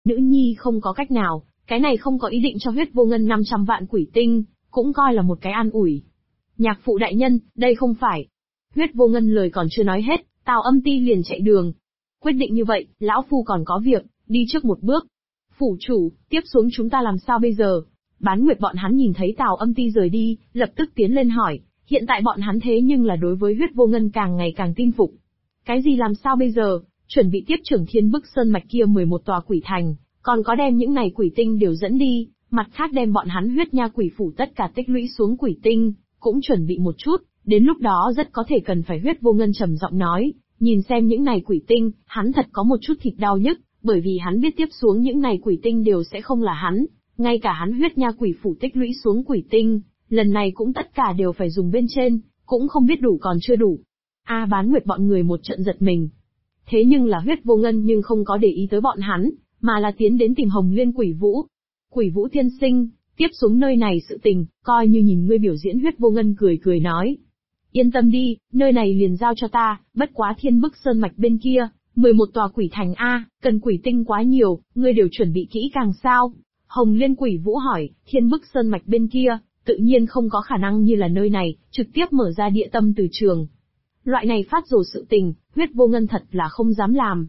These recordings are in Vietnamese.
Nữ nhi không có cách nào, cái này không có ý định cho Huyết Vô Ngân 500 vạn quỷ tinh, cũng coi là một cái an ủi. Nhạc phụ đại nhân, đây không phải. Huyết Vô Ngân lời còn chưa nói hết, Tào Âm Ti liền chạy đường. Quyết định như vậy, lão phu còn có việc, đi trước một bước. Phủ chủ, tiếp xuống chúng ta làm sao bây giờ? Bán Nguyệt bọn hắn nhìn thấy Tào Âm Ti rời đi, lập tức tiến lên hỏi, hiện tại bọn hắn thế nhưng là đối với Huyết Vô Ngân càng ngày càng tin phục. Cái gì làm sao bây giờ? Chuẩn bị tiếp trưởng Thiên Bức Sơn mạch kia 11 tòa quỷ thành, còn có đem những này quỷ tinh đều dẫn đi, mặt khác đem bọn hắn Huyết Nha quỷ phủ tất cả tích lũy xuống quỷ tinh, cũng chuẩn bị một chút, đến lúc đó rất có thể cần phải. Huyết Vô Ngân trầm giọng nói, nhìn xem những này quỷ tinh, hắn thật có một chút thịt đau nhức, bởi vì hắn biết tiếp xuống những này quỷ tinh đều sẽ không là hắn, ngay cả hắn Huyết Nha quỷ phủ tích lũy xuống quỷ tinh, lần này cũng tất cả đều phải dùng bên trên, cũng không biết đủ còn chưa đủ. Bán Nguyệt bọn người một trận giật mình. Thế nhưng là Huyết Vô Ngân nhưng không có để ý tới bọn hắn, mà là tiến đến tìm Hồng Liên Quỷ Vũ. Quỷ Vũ tiên sinh, tiếp xuống nơi này sự tình, coi như nhìn ngươi biểu diễn. Huyết Vô Ngân cười cười nói. Yên tâm đi, nơi này liền giao cho ta, bất quá Thiên Bức Sơn mạch bên kia, 11 tòa quỷ thành cần quỷ tinh quá nhiều, ngươi đều chuẩn bị kỹ càng sao? Hồng Liên Quỷ Vũ hỏi. Thiên Bức Sơn mạch bên kia, tự nhiên không có khả năng như là nơi này, trực tiếp mở ra địa tâm từ trường. Loại này phát rồ sự tình, Huyết Vô Ngân thật là không dám làm.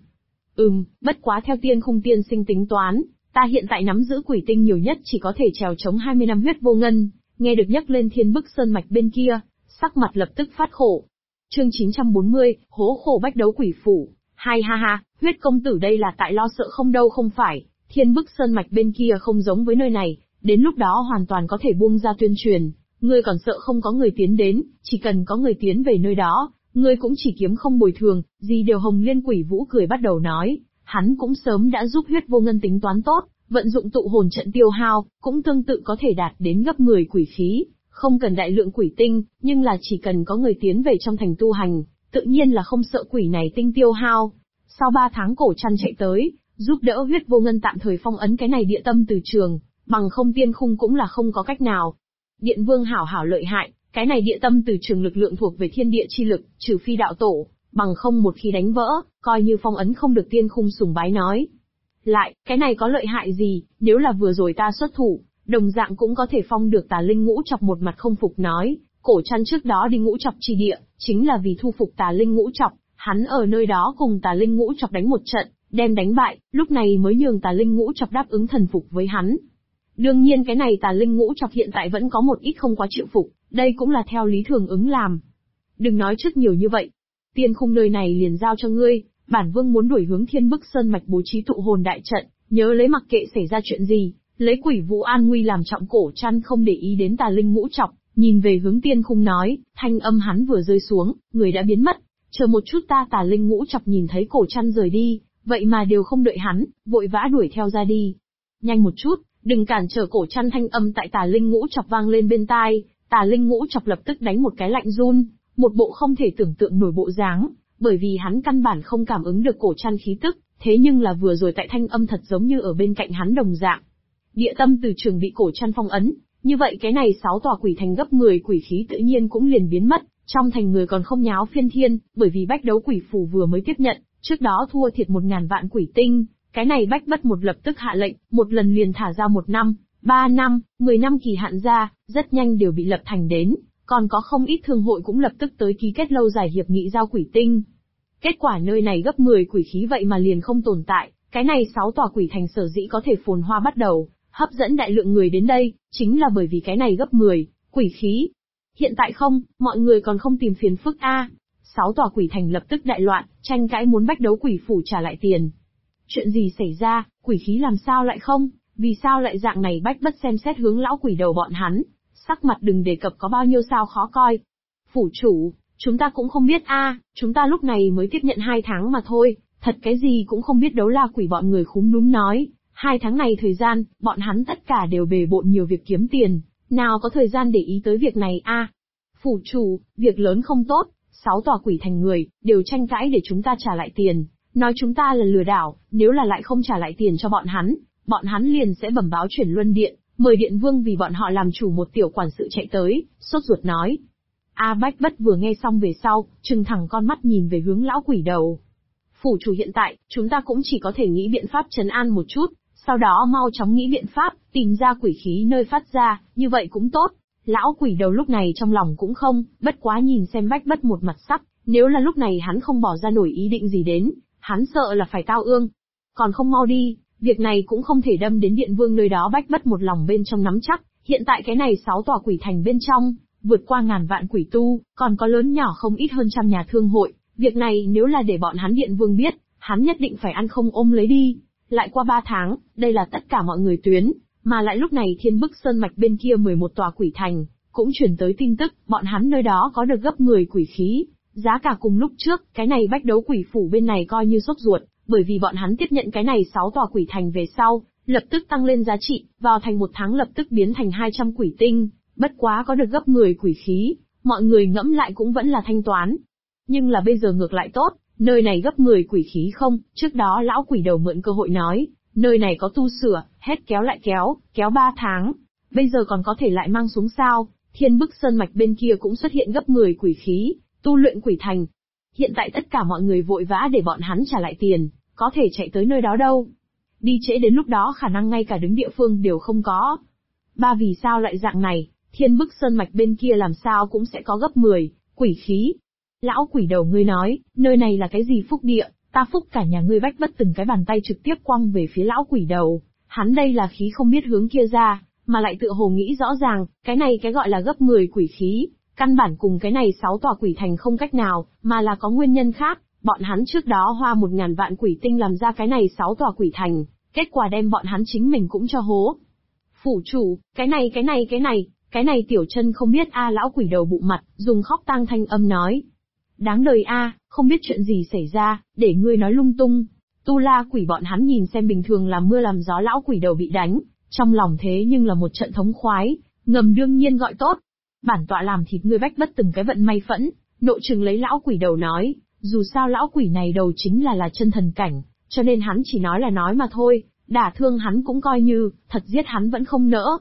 Bất quá theo Tiên Khung tiên sinh tính toán, ta hiện tại nắm giữ quỷ tinh nhiều nhất chỉ có thể trèo chống 20 năm. Huyết Vô Ngân, nghe được nhắc lên Thiên Bức Sơn mạch bên kia, sắc mặt lập tức phát khổ. Chương 940, hố khổ bách đấu quỷ phủ. Hai ha ha, Huyết công tử đây là tại lo sợ không đâu không phải, Thiên Bức Sơn mạch bên kia không giống với nơi này, đến lúc đó hoàn toàn có thể buông ra tuyên truyền, ngươi còn sợ không có người tiến đến, chỉ cần có người tiến về nơi đó, ngươi cũng chỉ kiếm không bồi thường, gì đều. Hồng Liên Quỷ Vũ cười bắt đầu nói, hắn cũng sớm đã giúp Huyết Vô Ngân tính toán tốt, vận dụng tụ hồn trận tiêu hao, cũng tương tự có thể đạt đến gấp 10 quỷ khí, không cần đại lượng quỷ tinh, nhưng là chỉ cần có người tiến về trong thành tu hành, tự nhiên là không sợ quỷ này tinh tiêu hao. Sau 3 tháng Cổ Trăn chạy tới, giúp đỡ Huyết Vô Ngân tạm thời phong ấn cái này địa tâm từ trường, bằng không Tiên Khung cũng là không có cách nào. Điện Vương hảo hảo lợi hại, cái này địa tâm từ trường lực lượng thuộc về thiên địa chi lực, trừ phi đạo tổ, bằng không một khi đánh vỡ, coi như phong ấn không được. Tiên Khung sùng bái nói. Lại, cái này có lợi hại gì, nếu là vừa rồi ta xuất thủ, đồng dạng cũng có thể phong được Tà Linh Ngũ Chọc. Một mặt không phục nói, Cổ Trăn trước đó đi Ngũ Chọc chi địa, chính là vì thu phục Tà Linh Ngũ Chọc, hắn ở nơi đó cùng Tà Linh Ngũ Chọc đánh một trận, đem đánh bại, lúc này mới nhường Tà Linh Ngũ Chọc đáp ứng thần phục với hắn. Đương nhiên cái này Tà Linh Ngũ Chọc hiện tại vẫn có một ít không quá chịu phục, đây cũng là theo lý thường ứng làm. Đừng nói trước nhiều như vậy. Tiên Khung nơi này liền giao cho ngươi, bản vương muốn đuổi hướng Thiên Bức Sơn mạch bố trí tụ hồn đại trận, nhớ lấy mặc kệ xảy ra chuyện gì, lấy Quỷ Vũ an nguy làm trọng. Cổ Trăn không để ý đến Tà Linh Ngũ Chọc, nhìn về hướng Tiên Khung nói, thanh âm hắn vừa rơi xuống, người đã biến mất. Chờ một chút ta. Tà Linh Ngũ Chọc nhìn thấy Cổ Trăn rời đi, vậy mà đều không đợi hắn, vội vã đuổi theo ra đi. Nhanh một chút, đừng cản trở Cổ Trăn. Thanh âm tại Tà Linh Ngũ Chọc vang lên bên tai, Tà Linh Ngũ Chọc lập tức đánh một cái lạnh run, một bộ không thể tưởng tượng nổi bộ dáng, bởi vì hắn căn bản không cảm ứng được Cổ Trăn khí tức, thế nhưng là vừa rồi tại thanh âm thật giống như ở bên cạnh hắn đồng dạng. Địa tâm từ trường bị Cổ Trăn phong ấn, như vậy cái này 6 tòa quỷ thành gấp 10 quỷ khí tự nhiên cũng liền biến mất, trong thành người còn không nháo phiên thiên, bởi vì bách đấu quỷ phủ vừa mới tiếp nhận, trước đó thua thiệt 1000 vạn quỷ tinh, cái này bách bất một lập tức hạ lệnh, một lần liền thả ra 1 năm, 3 năm, 10 năm kỳ hạn ra, rất nhanh đều bị lập thành đến, còn có không ít thương hội cũng lập tức tới ký kết lâu dài hiệp nghị giao quỷ tinh. Kết quả nơi này gấp 10 quỷ khí vậy mà liền không tồn tại, cái này 6 tòa quỷ thành sở dĩ có thể phồn hoa bắt đầu, hấp dẫn đại lượng người đến đây, chính là bởi vì cái này gấp 10 quỷ khí. Hiện tại không, mọi người còn không tìm phiền phức 6 tòa quỷ thành lập tức đại loạn, tranh cãi muốn bách đấu quỷ phủ trả lại tiền. Chuyện gì xảy ra, quỷ khí làm sao lại không, vì sao lại dạng này? Bách bất xem xét hướng lão quỷ đầu bọn hắn, sắc mặt đừng đề cập có bao nhiêu sao khó coi. Phủ chủ, chúng ta cũng không biết chúng ta lúc này mới tiếp nhận 2 tháng mà thôi, thật cái gì cũng không biết. Đấu La Quỷ bọn người khúm núm nói, 2 tháng này thời gian, bọn hắn tất cả đều bề bộn nhiều việc kiếm tiền, nào có thời gian để ý tới việc này Phủ chủ, việc lớn không tốt, 6 tòa quỷ thành người, đều tranh cãi để chúng ta trả lại tiền, nói chúng ta là lừa đảo, nếu là lại không trả lại tiền cho bọn hắn liền sẽ bẩm báo chuyển luân điện, mời điện vương vì bọn họ làm chủ. Một tiểu quản sự chạy tới, sốt ruột nói. Bách bất vừa nghe xong về sau, trừng thẳng con mắt nhìn về hướng lão quỷ đầu. Phủ chủ hiện tại, chúng ta cũng chỉ có thể nghĩ biện pháp trấn an một chút, Sau đó mau chóng nghĩ biện pháp, tìm ra quỷ khí nơi phát ra, như vậy cũng tốt. Lão quỷ đầu lúc này trong lòng cũng không, bất quá nhìn xem Bách Bất một mặt sắc, nếu là lúc này hắn không bỏ ra nổi ý định gì đến, hắn sợ là phải tao ương. Còn không mau đi, việc này cũng không thể đâm đến Điện Vương nơi đó. Bách Bất một lòng bên trong nắm chắc, hiện tại cái này 6 tòa quỷ thành bên trong, vượt qua ngàn vạn quỷ tu, còn có lớn nhỏ không ít hơn trăm nhà thương hội, việc này nếu là để bọn hắn Điện Vương biết, hắn nhất định phải ăn không ôm lấy đi. Lại qua 3 tháng, đây là tất cả mọi người tuyến, mà lại lúc này Thiên Bức Sơn Mạch bên kia 11 tòa quỷ thành, cũng chuyển tới tin tức, bọn hắn nơi đó có được gấp 10 quỷ khí. Giá cả cùng lúc trước, cái này Bách Đấu Quỷ Phủ bên này coi như sốt ruột, bởi vì bọn hắn tiếp nhận cái này 6 tòa quỷ thành về sau, lập tức tăng lên giá trị, vào thành 1 tháng lập tức biến thành 200 quỷ tinh, bất quá có được gấp 10 quỷ khí, mọi người ngẫm lại cũng vẫn là thanh toán. Nhưng là bây giờ ngược lại tốt, nơi này gấp 10 quỷ khí không, trước đó lão quỷ đầu mượn cơ hội nói, nơi này có tu sửa, hết kéo lại kéo 3 tháng, bây giờ còn có thể lại mang xuống sao. Thiên Bức Sơn Mạch bên kia cũng xuất hiện gấp 10 quỷ khí, tu luyện quỷ thành. Hiện tại tất cả mọi người vội vã để bọn hắn trả lại tiền, có thể chạy tới nơi đó đâu. Đi trễ đến lúc đó khả năng ngay cả đứng địa phương đều không có. Vì sao lại dạng này, Thiên Bức Sơn Mạch bên kia làm sao cũng sẽ có gấp 10 quỷ khí. Lão quỷ đầu ngươi nói, nơi này là cái gì phúc địa, ta phúc cả nhà ngươi. Bách Bất từng cái bàn tay trực tiếp quăng về phía lão quỷ đầu, hắn đây là khí không biết hướng kia ra, mà lại tựa hồ nghĩ rõ ràng, cái này cái gọi là gấp 10 quỷ khí, căn bản cùng cái này 6 tòa quỷ thành không cách nào, mà là có nguyên nhân khác, bọn hắn trước đó hoa 1000 vạn quỷ tinh làm ra cái này 6 tòa quỷ thành, kết quả đem bọn hắn chính mình cũng cho hố. Phủ chủ, cái này tiểu chân không biết a. Lão quỷ đầu bụng mặt, dùng khóc tang thanh âm nói. Đáng đời a, không biết chuyện gì xảy ra, để ngươi nói lung tung. Tu La quỷ bọn hắn nhìn xem bình thường làm mưa làm gió lão quỷ đầu bị đánh, trong lòng thế nhưng là một trận thống khoái, ngầm đương nhiên gọi tốt. Bản tọa làm thịt ngươi. Bách Bất từng cái vận may phẫn, nộ trừng lấy lão quỷ đầu nói, dù sao lão quỷ này đầu chính là chân thần cảnh, cho nên hắn chỉ nói là nói mà thôi, đả thương hắn cũng coi như, thật giết hắn vẫn không nỡ.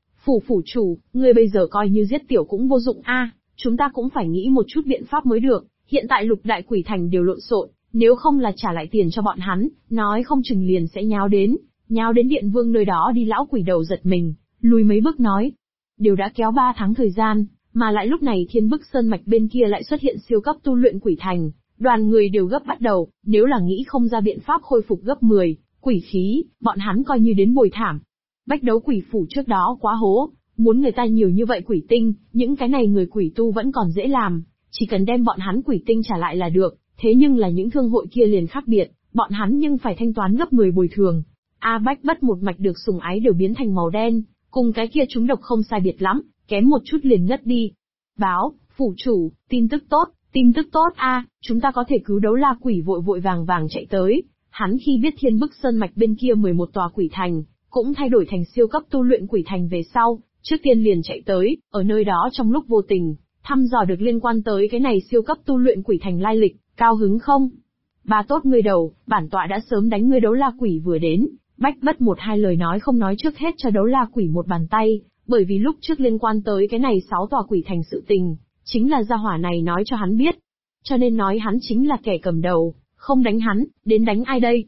Phủ chủ, ngươi bây giờ coi như giết tiểu cũng vô dụng a, chúng ta cũng phải nghĩ một chút biện pháp mới được, hiện tại lục đại quỷ thành đều lộn xộn, nếu không là trả lại tiền cho bọn hắn, nói không chừng liền sẽ nháo đến Điện Vương nơi đó đi. Lão quỷ đầu giật mình, lùi mấy bước nói, đều đã kéo 3 tháng thời gian, mà lại lúc này Thiên Bức Sơn Mạch bên kia lại xuất hiện siêu cấp tu luyện quỷ thành, đoàn người đều gấp bắt đầu, nếu là nghĩ không ra biện pháp khôi phục gấp 10 quỷ khí, bọn hắn coi như đến bồi thảm. Bách Đấu Quỷ Phủ trước đó quá hố, muốn người ta nhiều như vậy quỷ tinh, những cái này người quỷ tu vẫn còn dễ làm, chỉ cần đem bọn hắn quỷ tinh trả lại là được, thế nhưng là những thương hội kia liền khác biệt, bọn hắn nhưng phải thanh toán gấp 10 bồi thường. Bách Bất một mạch được sủng ái đều biến thành màu đen, cùng cái kia trúng độc không sai biệt lắm, kém một chút liền ngất đi. Báo, phủ chủ, tin tức tốt a, chúng ta có thể cứu. Đấu La quỷ vội vàng chạy tới, hắn khi biết Thiên Bức Sơn Mạch bên kia 11 tòa quỷ thành, cũng thay đổi thành siêu cấp tu luyện quỷ thành về sau, trước tiên liền chạy tới, ở nơi đó trong lúc vô tình, thăm dò được liên quan tới cái này siêu cấp tu luyện quỷ thành lai lịch, cao hứng không? Bà tốt ngươi đầu, bản tọa đã sớm đánh ngươi. Đấu La quỷ vừa đến, Bách Bất một hai lời nói không nói trước hết cho Đấu La quỷ một bàn tay, bởi vì lúc trước liên quan tới cái này 6 tòa quỷ thành sự tình, chính là gia hỏa này nói cho hắn biết. Cho nên nói hắn chính là kẻ cầm đầu, không đánh hắn, đến đánh ai đây?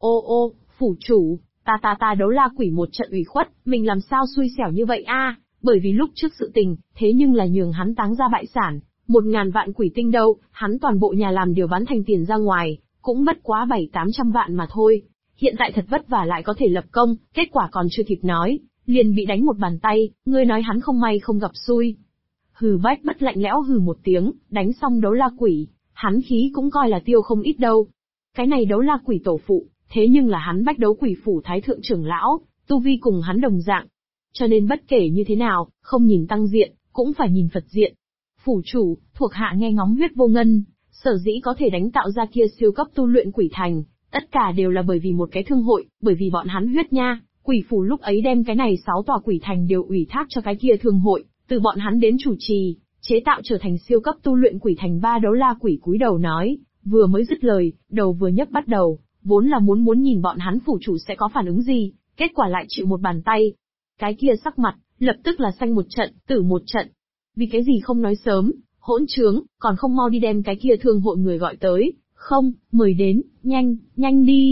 Ô, phủ chủ, ta Đấu La quỷ một trận ủy khuất, mình làm sao xui xẻo như vậy a? Bởi vì lúc trước sự tình, thế nhưng là nhường hắn táng ra bại sản, 1000 vạn quỷ tinh đâu, hắn toàn bộ nhà làm điều bán thành tiền ra ngoài, cũng bất quá 700-800 vạn mà thôi. Hiện tại thật vất vả lại có thể lập công, kết quả còn chưa kịp nói, liền bị đánh một bàn tay, ngươi nói hắn không may không gặp xui. Hừ. Bách Bất lạnh lẽo hừ một tiếng, đánh xong Đấu La quỷ, hắn khí cũng coi là tiêu không ít đâu. Cái này Đấu La quỷ tổ phụ, thế nhưng là hắn Bách Đấu Quỷ Phủ Thái Thượng trưởng lão, tu vi cùng hắn đồng dạng. Cho nên bất kể như thế nào, không nhìn tăng diện, cũng phải nhìn Phật diện. Phủ chủ, thuộc hạ nghe ngóng Huyết Vô Ngân, sở dĩ có thể đánh tạo ra kia siêu cấp tu luyện quỷ thành, tất cả đều là bởi vì một cái thương hội, bởi vì bọn hắn Huyết Nha, Quỷ Phủ lúc ấy đem cái này 6 tòa quỷ thành đều ủy thác cho cái kia thương hội, từ bọn hắn đến chủ trì, chế tạo trở thành siêu cấp tu luyện quỷ thành. Đấu La quỷ cúi đầu nói, vừa mới dứt lời, đầu vừa nhấc bắt đầu, vốn là muốn nhìn bọn hắn phủ chủ sẽ có phản ứng gì, kết quả lại chịu một bàn tay. Cái kia sắc mặt, lập tức là xanh một trận, tử một trận. Vì cái gì không nói sớm, hỗn trướng, còn không mau đi đem cái kia thương hội người gọi tới, không, mời đến, nhanh đi.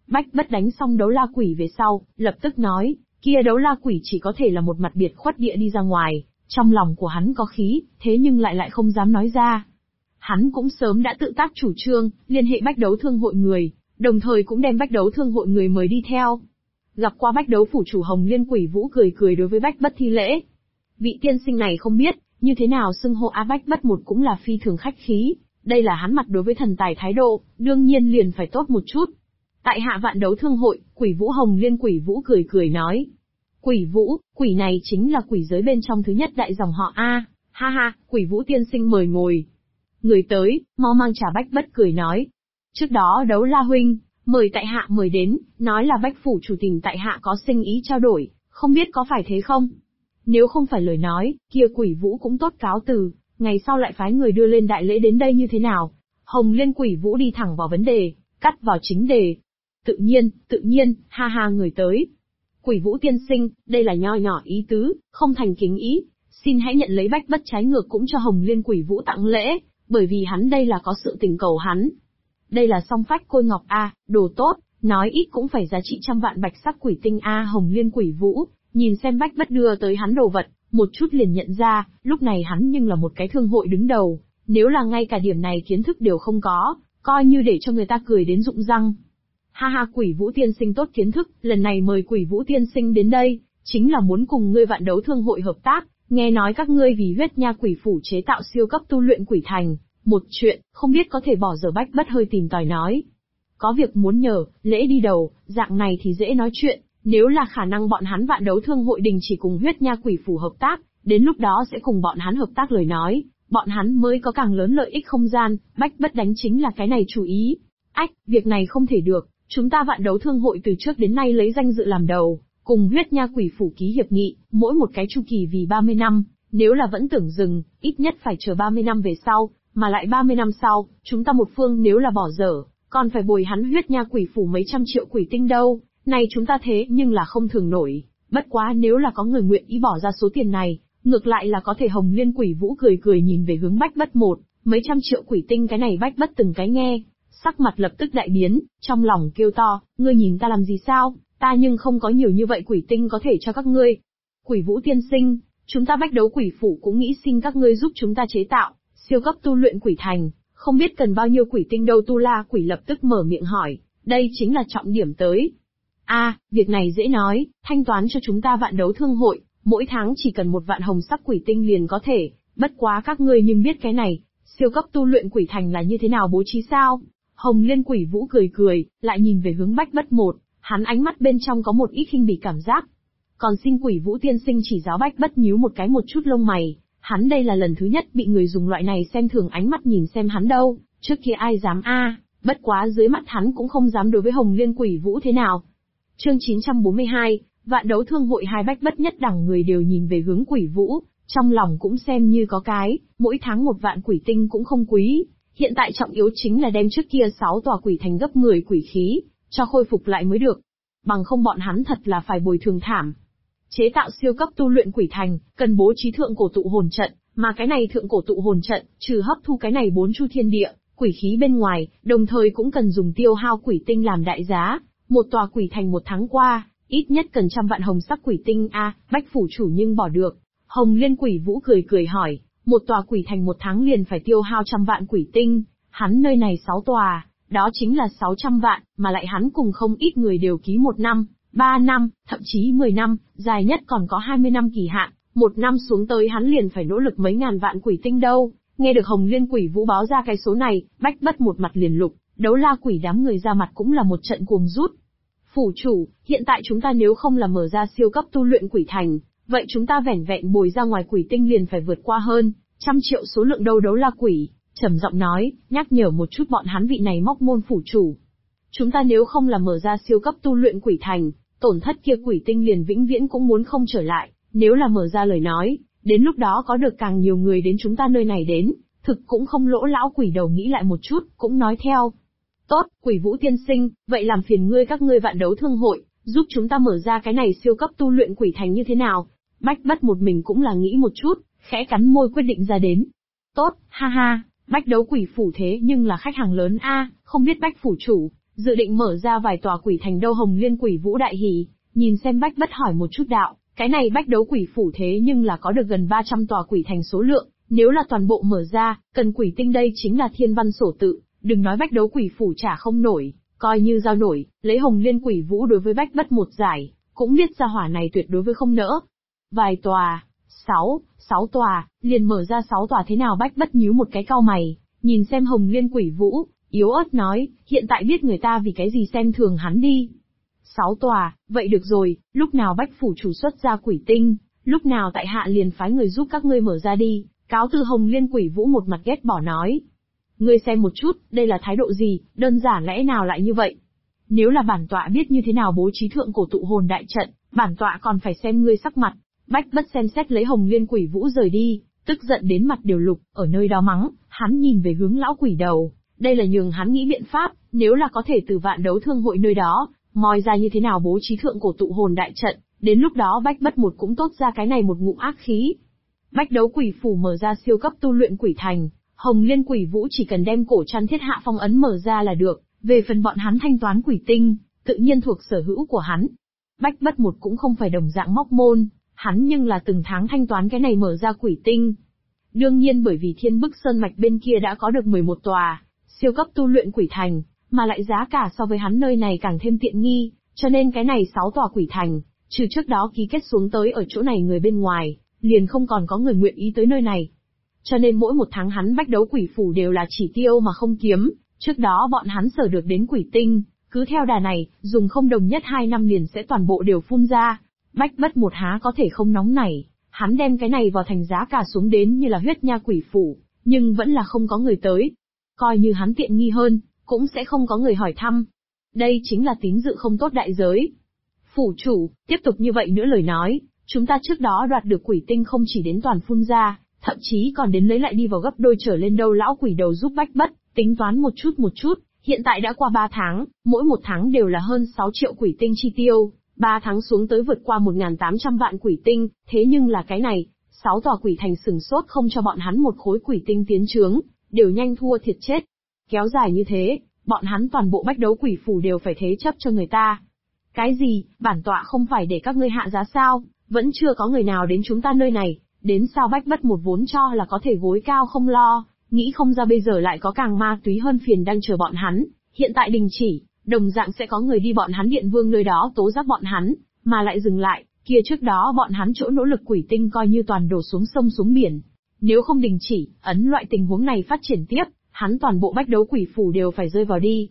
Bách Bất đánh xong đấu la quỷ về sau, lập tức nói, kia đấu la quỷ chỉ có thể là một mặt biệt khuất địa đi ra ngoài, trong lòng của hắn có khí, thế nhưng lại không dám nói ra. Hắn cũng sớm đã tự tác chủ trương, liên hệ bách đấu thương hội người, đồng thời cũng đem bách đấu thương hội người mời đi theo. Gặp qua bách đấu phủ chủ Hồng Liên Quỷ Vũ cười cười đối với Bách Bất thi lễ. Vị tiên sinh này không biết, như thế nào xưng hô Bách Bất một cũng là phi thường khách khí, đây là hắn mặt đối với thần tài thái độ, đương nhiên liền phải tốt một chút. Tại hạ vạn đấu thương hội, Quỷ Vũ Hồng Liên Quỷ Vũ cười cười nói. Quỷ Vũ, quỷ này chính là quỷ giới bên trong thứ nhất đại dòng họ A, ha ha, Quỷ Vũ tiên sinh mời ngồi. Người tới, mau mang trà. Bách Bất cười nói. Trước đó đấu la huynh, mời tại hạ mời đến, nói là Bách phủ chủ tình tại hạ có sinh ý trao đổi, không biết có phải thế không? Nếu không phải lời nói, kia Quỷ Vũ cũng tốt cáo từ, ngày sau lại phái người đưa lên đại lễ đến đây như thế nào? Hồng Liên Quỷ Vũ đi thẳng vào vấn đề, cắt vào chính đề. Tự nhiên, ha ha người tới. Quỷ Vũ tiên sinh, đây là nho nhỏ ý tứ, không thành kính ý, xin hãy nhận lấy. Bách Bất trái ngược cũng cho Hồng Liên Quỷ Vũ tặng lễ, bởi vì hắn đây là có sự tình cầu hắn. Đây là song phách côi ngọc A, đồ tốt, nói ít cũng phải giá trị trăm vạn bạch sắc quỷ tinh A. Hồng Liên Quỷ Vũ, nhìn xem Bách Bất đưa tới hắn đồ vật, một chút liền nhận ra, lúc này hắn nhưng là một cái thương hội đứng đầu, nếu là ngay cả điểm này kiến thức đều không có, coi như để cho người ta cười đến rụng răng. Ha ha, Quỷ Vũ tiên sinh tốt kiến thức, lần này mời Quỷ Vũ tiên sinh đến đây, chính là muốn cùng ngươi vạn đấu thương hội hợp tác, nghe nói các ngươi vì huyết nha quỷ phủ chế tạo siêu cấp tu luyện quỷ thành, một chuyện, không biết có thể bỏ giờ. Bách Bất hơi tìm tòi nói. Có việc muốn nhờ, lễ đi đầu, dạng này thì dễ nói chuyện, nếu là khả năng bọn hắn vạn đấu thương hội đình chỉ cùng huyết nha quỷ phủ hợp tác, đến lúc đó sẽ cùng bọn hắn hợp tác lời nói, bọn hắn mới có càng lớn lợi ích không gian. Bách Bất đánh chính là cái này chủ ý. Ách, việc này không thể được, chúng ta vạn đấu thương hội từ trước đến nay lấy danh dự làm đầu, cùng huyết nha quỷ phủ ký hiệp nghị, mỗi một cái chu kỳ vì 30 năm, nếu là vẫn tưởng dừng, ít nhất phải chờ 30 năm về sau, mà lại 30 năm sau, chúng ta một phương nếu là bỏ dở, còn phải bồi hắn huyết nha quỷ phủ mấy trăm triệu quỷ tinh đâu, này chúng ta thế nhưng là không thường nổi, bất quá nếu là có người nguyện ý bỏ ra số tiền này, ngược lại là có thể. Hồng Liên Quỷ Vũ cười cười nhìn về hướng Bách Bất một, mấy trăm triệu quỷ tinh cái này Bách Bất từng cái nghe, sắc mặt lập tức đại biến, trong lòng kêu to, ngươi nhìn ta làm gì sao, ta nhưng không có nhiều như vậy quỷ tinh có thể cho các ngươi. Quỷ Vũ tiên sinh, chúng ta Bách đấu quỷ phủ cũng nghĩ xin các ngươi giúp chúng ta chế tạo siêu cấp tu luyện quỷ thành, không biết cần bao nhiêu quỷ tinh đâu. Tu La Quỷ lập tức mở miệng hỏi, đây chính là trọng điểm tới. Việc này dễ nói, thanh toán cho chúng ta vạn đấu thương hội, mỗi tháng chỉ cần 1 vạn hồng sắc quỷ tinh liền có thể, bất quá các ngươi nhưng biết cái này, siêu cấp tu luyện quỷ thành là như thế nào bố trí sao? Hồng Liên Quỷ Vũ cười cười, lại nhìn về hướng Bách Bất một, hắn ánh mắt bên trong có một ít khinh bỉ cảm giác. Còn xin Quỷ Vũ tiên sinh chỉ giáo. Bách Bất nhíu một cái một chút lông mày, hắn đây là lần thứ nhất bị người dùng loại này xem thường ánh mắt nhìn xem hắn đâu, trước kia ai dám bất quá dưới mắt hắn cũng không dám đối với Hồng Liên Quỷ Vũ thế nào. Chương 942, vạn đấu thương hội. Hai Bách Bất nhất đẳng người đều nhìn về hướng Quỷ Vũ, trong lòng cũng xem như có cái, mỗi tháng 1 vạn quỷ tinh cũng không quý, hiện tại trọng yếu chính là đem trước kia 6 tòa quỷ thành gấp 10 quỷ khí, cho khôi phục lại mới được. Bằng không bọn hắn thật là phải bồi thường thảm. Chế tạo siêu cấp tu luyện quỷ thành, cần bố trí thượng cổ tụ hồn trận, mà cái này thượng cổ tụ hồn trận, trừ hấp thu cái này 4 chu thiên địa, quỷ khí bên ngoài, đồng thời cũng cần dùng tiêu hao quỷ tinh làm đại giá. Một tòa quỷ thành 1 tháng qua, ít nhất cần 100 vạn hồng sắc quỷ tinh Bách phủ chủ nhưng bỏ được. Hồng Liên Quỷ Vũ cười cười hỏi, một tòa quỷ thành 1 tháng liền phải tiêu hao 100 vạn quỷ tinh, hắn nơi này 6 tòa, đó chính là 600 vạn, mà lại hắn cùng không ít người đều ký 1 năm, 3 năm, thậm chí 10 năm, dài nhất còn có 20 năm kỳ hạn, 1 năm xuống tới hắn liền phải nỗ lực mấy ngàn vạn quỷ tinh đâu. Nghe được Hồng Liên Quỷ Vũ báo ra cái số này, Bách Bất một mặt liền lục, đấu la quỷ đám người ra mặt cũng là một trận cuồng rút. Phủ chủ, hiện tại chúng ta nếu không là mở ra siêu cấp tu luyện quỷ thành, vậy chúng ta vẻn vẹn bồi ra ngoài quỷ tinh liền phải vượt qua hơn 100 triệu số lượng đâu. Đấu la quỷ trầm giọng nói, nhắc nhở một chút bọn hắn vị này móc môn phủ chủ. Chúng ta nếu không là mở ra siêu cấp tu luyện quỷ thành, tổn thất kia quỷ tinh liền vĩnh viễn cũng muốn không trở lại, nếu là mở ra lời nói, đến lúc đó có được càng nhiều người đến chúng ta nơi này đến, thực cũng không lỗ. Lão quỷ đầu nghĩ lại một chút, cũng nói theo. Tốt, Quỷ Vũ tiên sinh, vậy làm phiền các ngươi vạn đấu thương hội, giúp chúng ta mở ra cái này siêu cấp tu luyện quỷ thành như thế nào? Bách Bất một mình cũng là nghĩ một chút, khẽ cắn môi quyết định ra đến. Tốt, ha ha, Bách đấu quỷ phủ thế nhưng là khách hàng lớn không biết Bách phủ chủ, dự định mở ra vài tòa quỷ thành đâu. Hồng Liên Quỷ Vũ đại hỉ, nhìn xem Bách Bất hỏi một chút đạo, cái này Bách Đấu Quỷ Phủ thế nhưng là có được gần 300 tòa quỷ thành số lượng, nếu là toàn bộ mở ra, cần quỷ tinh đây chính là thiên văn sổ tự, đừng nói Bách Đấu Quỷ Phủ trả không nổi, coi như giao nổi, lấy Hồng Liên Quỷ Vũ đối với Bách Bất một giải, cũng biết gia hỏa này tuyệt đối với không nỡ. Vài tòa, 6 tòa, liền mở ra 6 tòa thế nào? Bách Bất nhíu một cái cau mày, nhìn xem Hồng Liên Quỷ Vũ, yếu ớt nói, hiện tại biết người ta vì cái gì xem thường hắn đi. 6 tòa, vậy được rồi, lúc nào Bách phủ chủ xuất ra quỷ tinh, lúc nào tại hạ liền phái người giúp các ngươi mở ra đi. Cáo từ. Hồng Liên Quỷ Vũ một mặt ghét bỏ nói. Ngươi xem một chút, đây là thái độ gì, đơn giản lẽ nào lại như vậy? Nếu là bản tọa biết như thế nào bố trí thượng cổ tụ hồn đại trận, bản tọa còn phải xem ngươi sắc mặt. Bách Bất xem xét lấy Hồng Liên Quỷ Vũ rời đi, tức giận đến mặt đều lục, ở nơi đó mắng, hắn nhìn về hướng lão quỷ đầu, đây là nhường hắn nghĩ biện pháp, nếu là có thể từ Vạn Đấu Thương hội nơi đó, moi ra như thế nào bố trí thượng cổ tụ hồn đại trận, đến lúc đó Bách Bất một cũng tốt ra cái này một ngụm ác khí. Bách Đấu Quỷ Phủ mở ra siêu cấp tu luyện quỷ thành, Hồng Liên Quỷ Vũ chỉ cần đem cổ chăn thiết hạ phong ấn mở ra là được, về phần bọn hắn thanh toán quỷ tinh, tự nhiên thuộc sở hữu của hắn. Bách Bất một cũng không phải đồng dạng móc môn, hắn nhưng là từng tháng thanh toán cái này mở ra quỷ tinh. Đương nhiên bởi vì Thiên Bức Sơn mạch bên kia đã có được 11 tòa siêu cấp tu luyện quỷ thành, mà lại giá cả so với hắn nơi này càng thêm tiện nghi, cho nên cái này 6 tòa quỷ thành, trừ trước đó ký kết xuống tới ở chỗ này người bên ngoài, liền không còn có người nguyện ý tới nơi này. Cho nên mỗi một tháng hắn Bách Đấu Quỷ Phủ đều là chỉ tiêu mà không kiếm, trước đó bọn hắn sở được đến quỷ tinh, cứ theo đà này, dùng không đồng nhất 2 năm liền sẽ toàn bộ đều phun ra. Bách Bất một há có thể không nóng nảy, hắn đem cái này vào thành giá cả xuống đến như là Huyết Nha Quỷ Phủ, nhưng vẫn là không có người tới. Coi như hắn tiện nghi hơn, cũng sẽ không có người hỏi thăm. Đây chính là tín dự không tốt đại giới. Phủ chủ, tiếp tục như vậy nữa lời nói, chúng ta trước đó đoạt được quỷ tinh không chỉ đến toàn phun ra, thậm chí còn đến lấy lại đi vào gấp đôi trở lên đâu. Lão quỷ đầu giúp Bách Bất tính toán một chút, hiện tại đã qua 3 tháng, mỗi một tháng đều là hơn 6 triệu quỷ tinh chi tiêu, 3 tháng xuống tới vượt qua 1.800 vạn quỷ tinh, thế nhưng là cái này, 6 tòa quỷ thành sừng sốt không cho bọn hắn một khối quỷ tinh tiến trướng, đều nhanh thua thiệt chết. Kéo dài như thế, bọn hắn toàn bộ Bách Đấu Quỷ Phủ đều phải thế chấp cho người ta. Cái gì, bản tọa không phải để các ngươi hạ giá sao, vẫn chưa có người nào đến chúng ta nơi này, đến sao Bách Bất một vốn cho là có thể gối cao không lo, nghĩ không ra bây giờ lại có càng ma túy hơn phiền đang chờ bọn hắn, hiện tại đình chỉ, đồng dạng sẽ có người đi bọn hắn Điện Vương nơi đó tố giác bọn hắn, mà lại dừng lại, kia trước đó bọn hắn chỗ nỗ lực quỷ tinh coi như toàn đổ xuống sông xuống biển. Nếu không đình chỉ, ấn loại tình huống này phát triển tiếp, hắn toàn bộ Bách Đấu Quỷ Phủ đều phải rơi vào đi.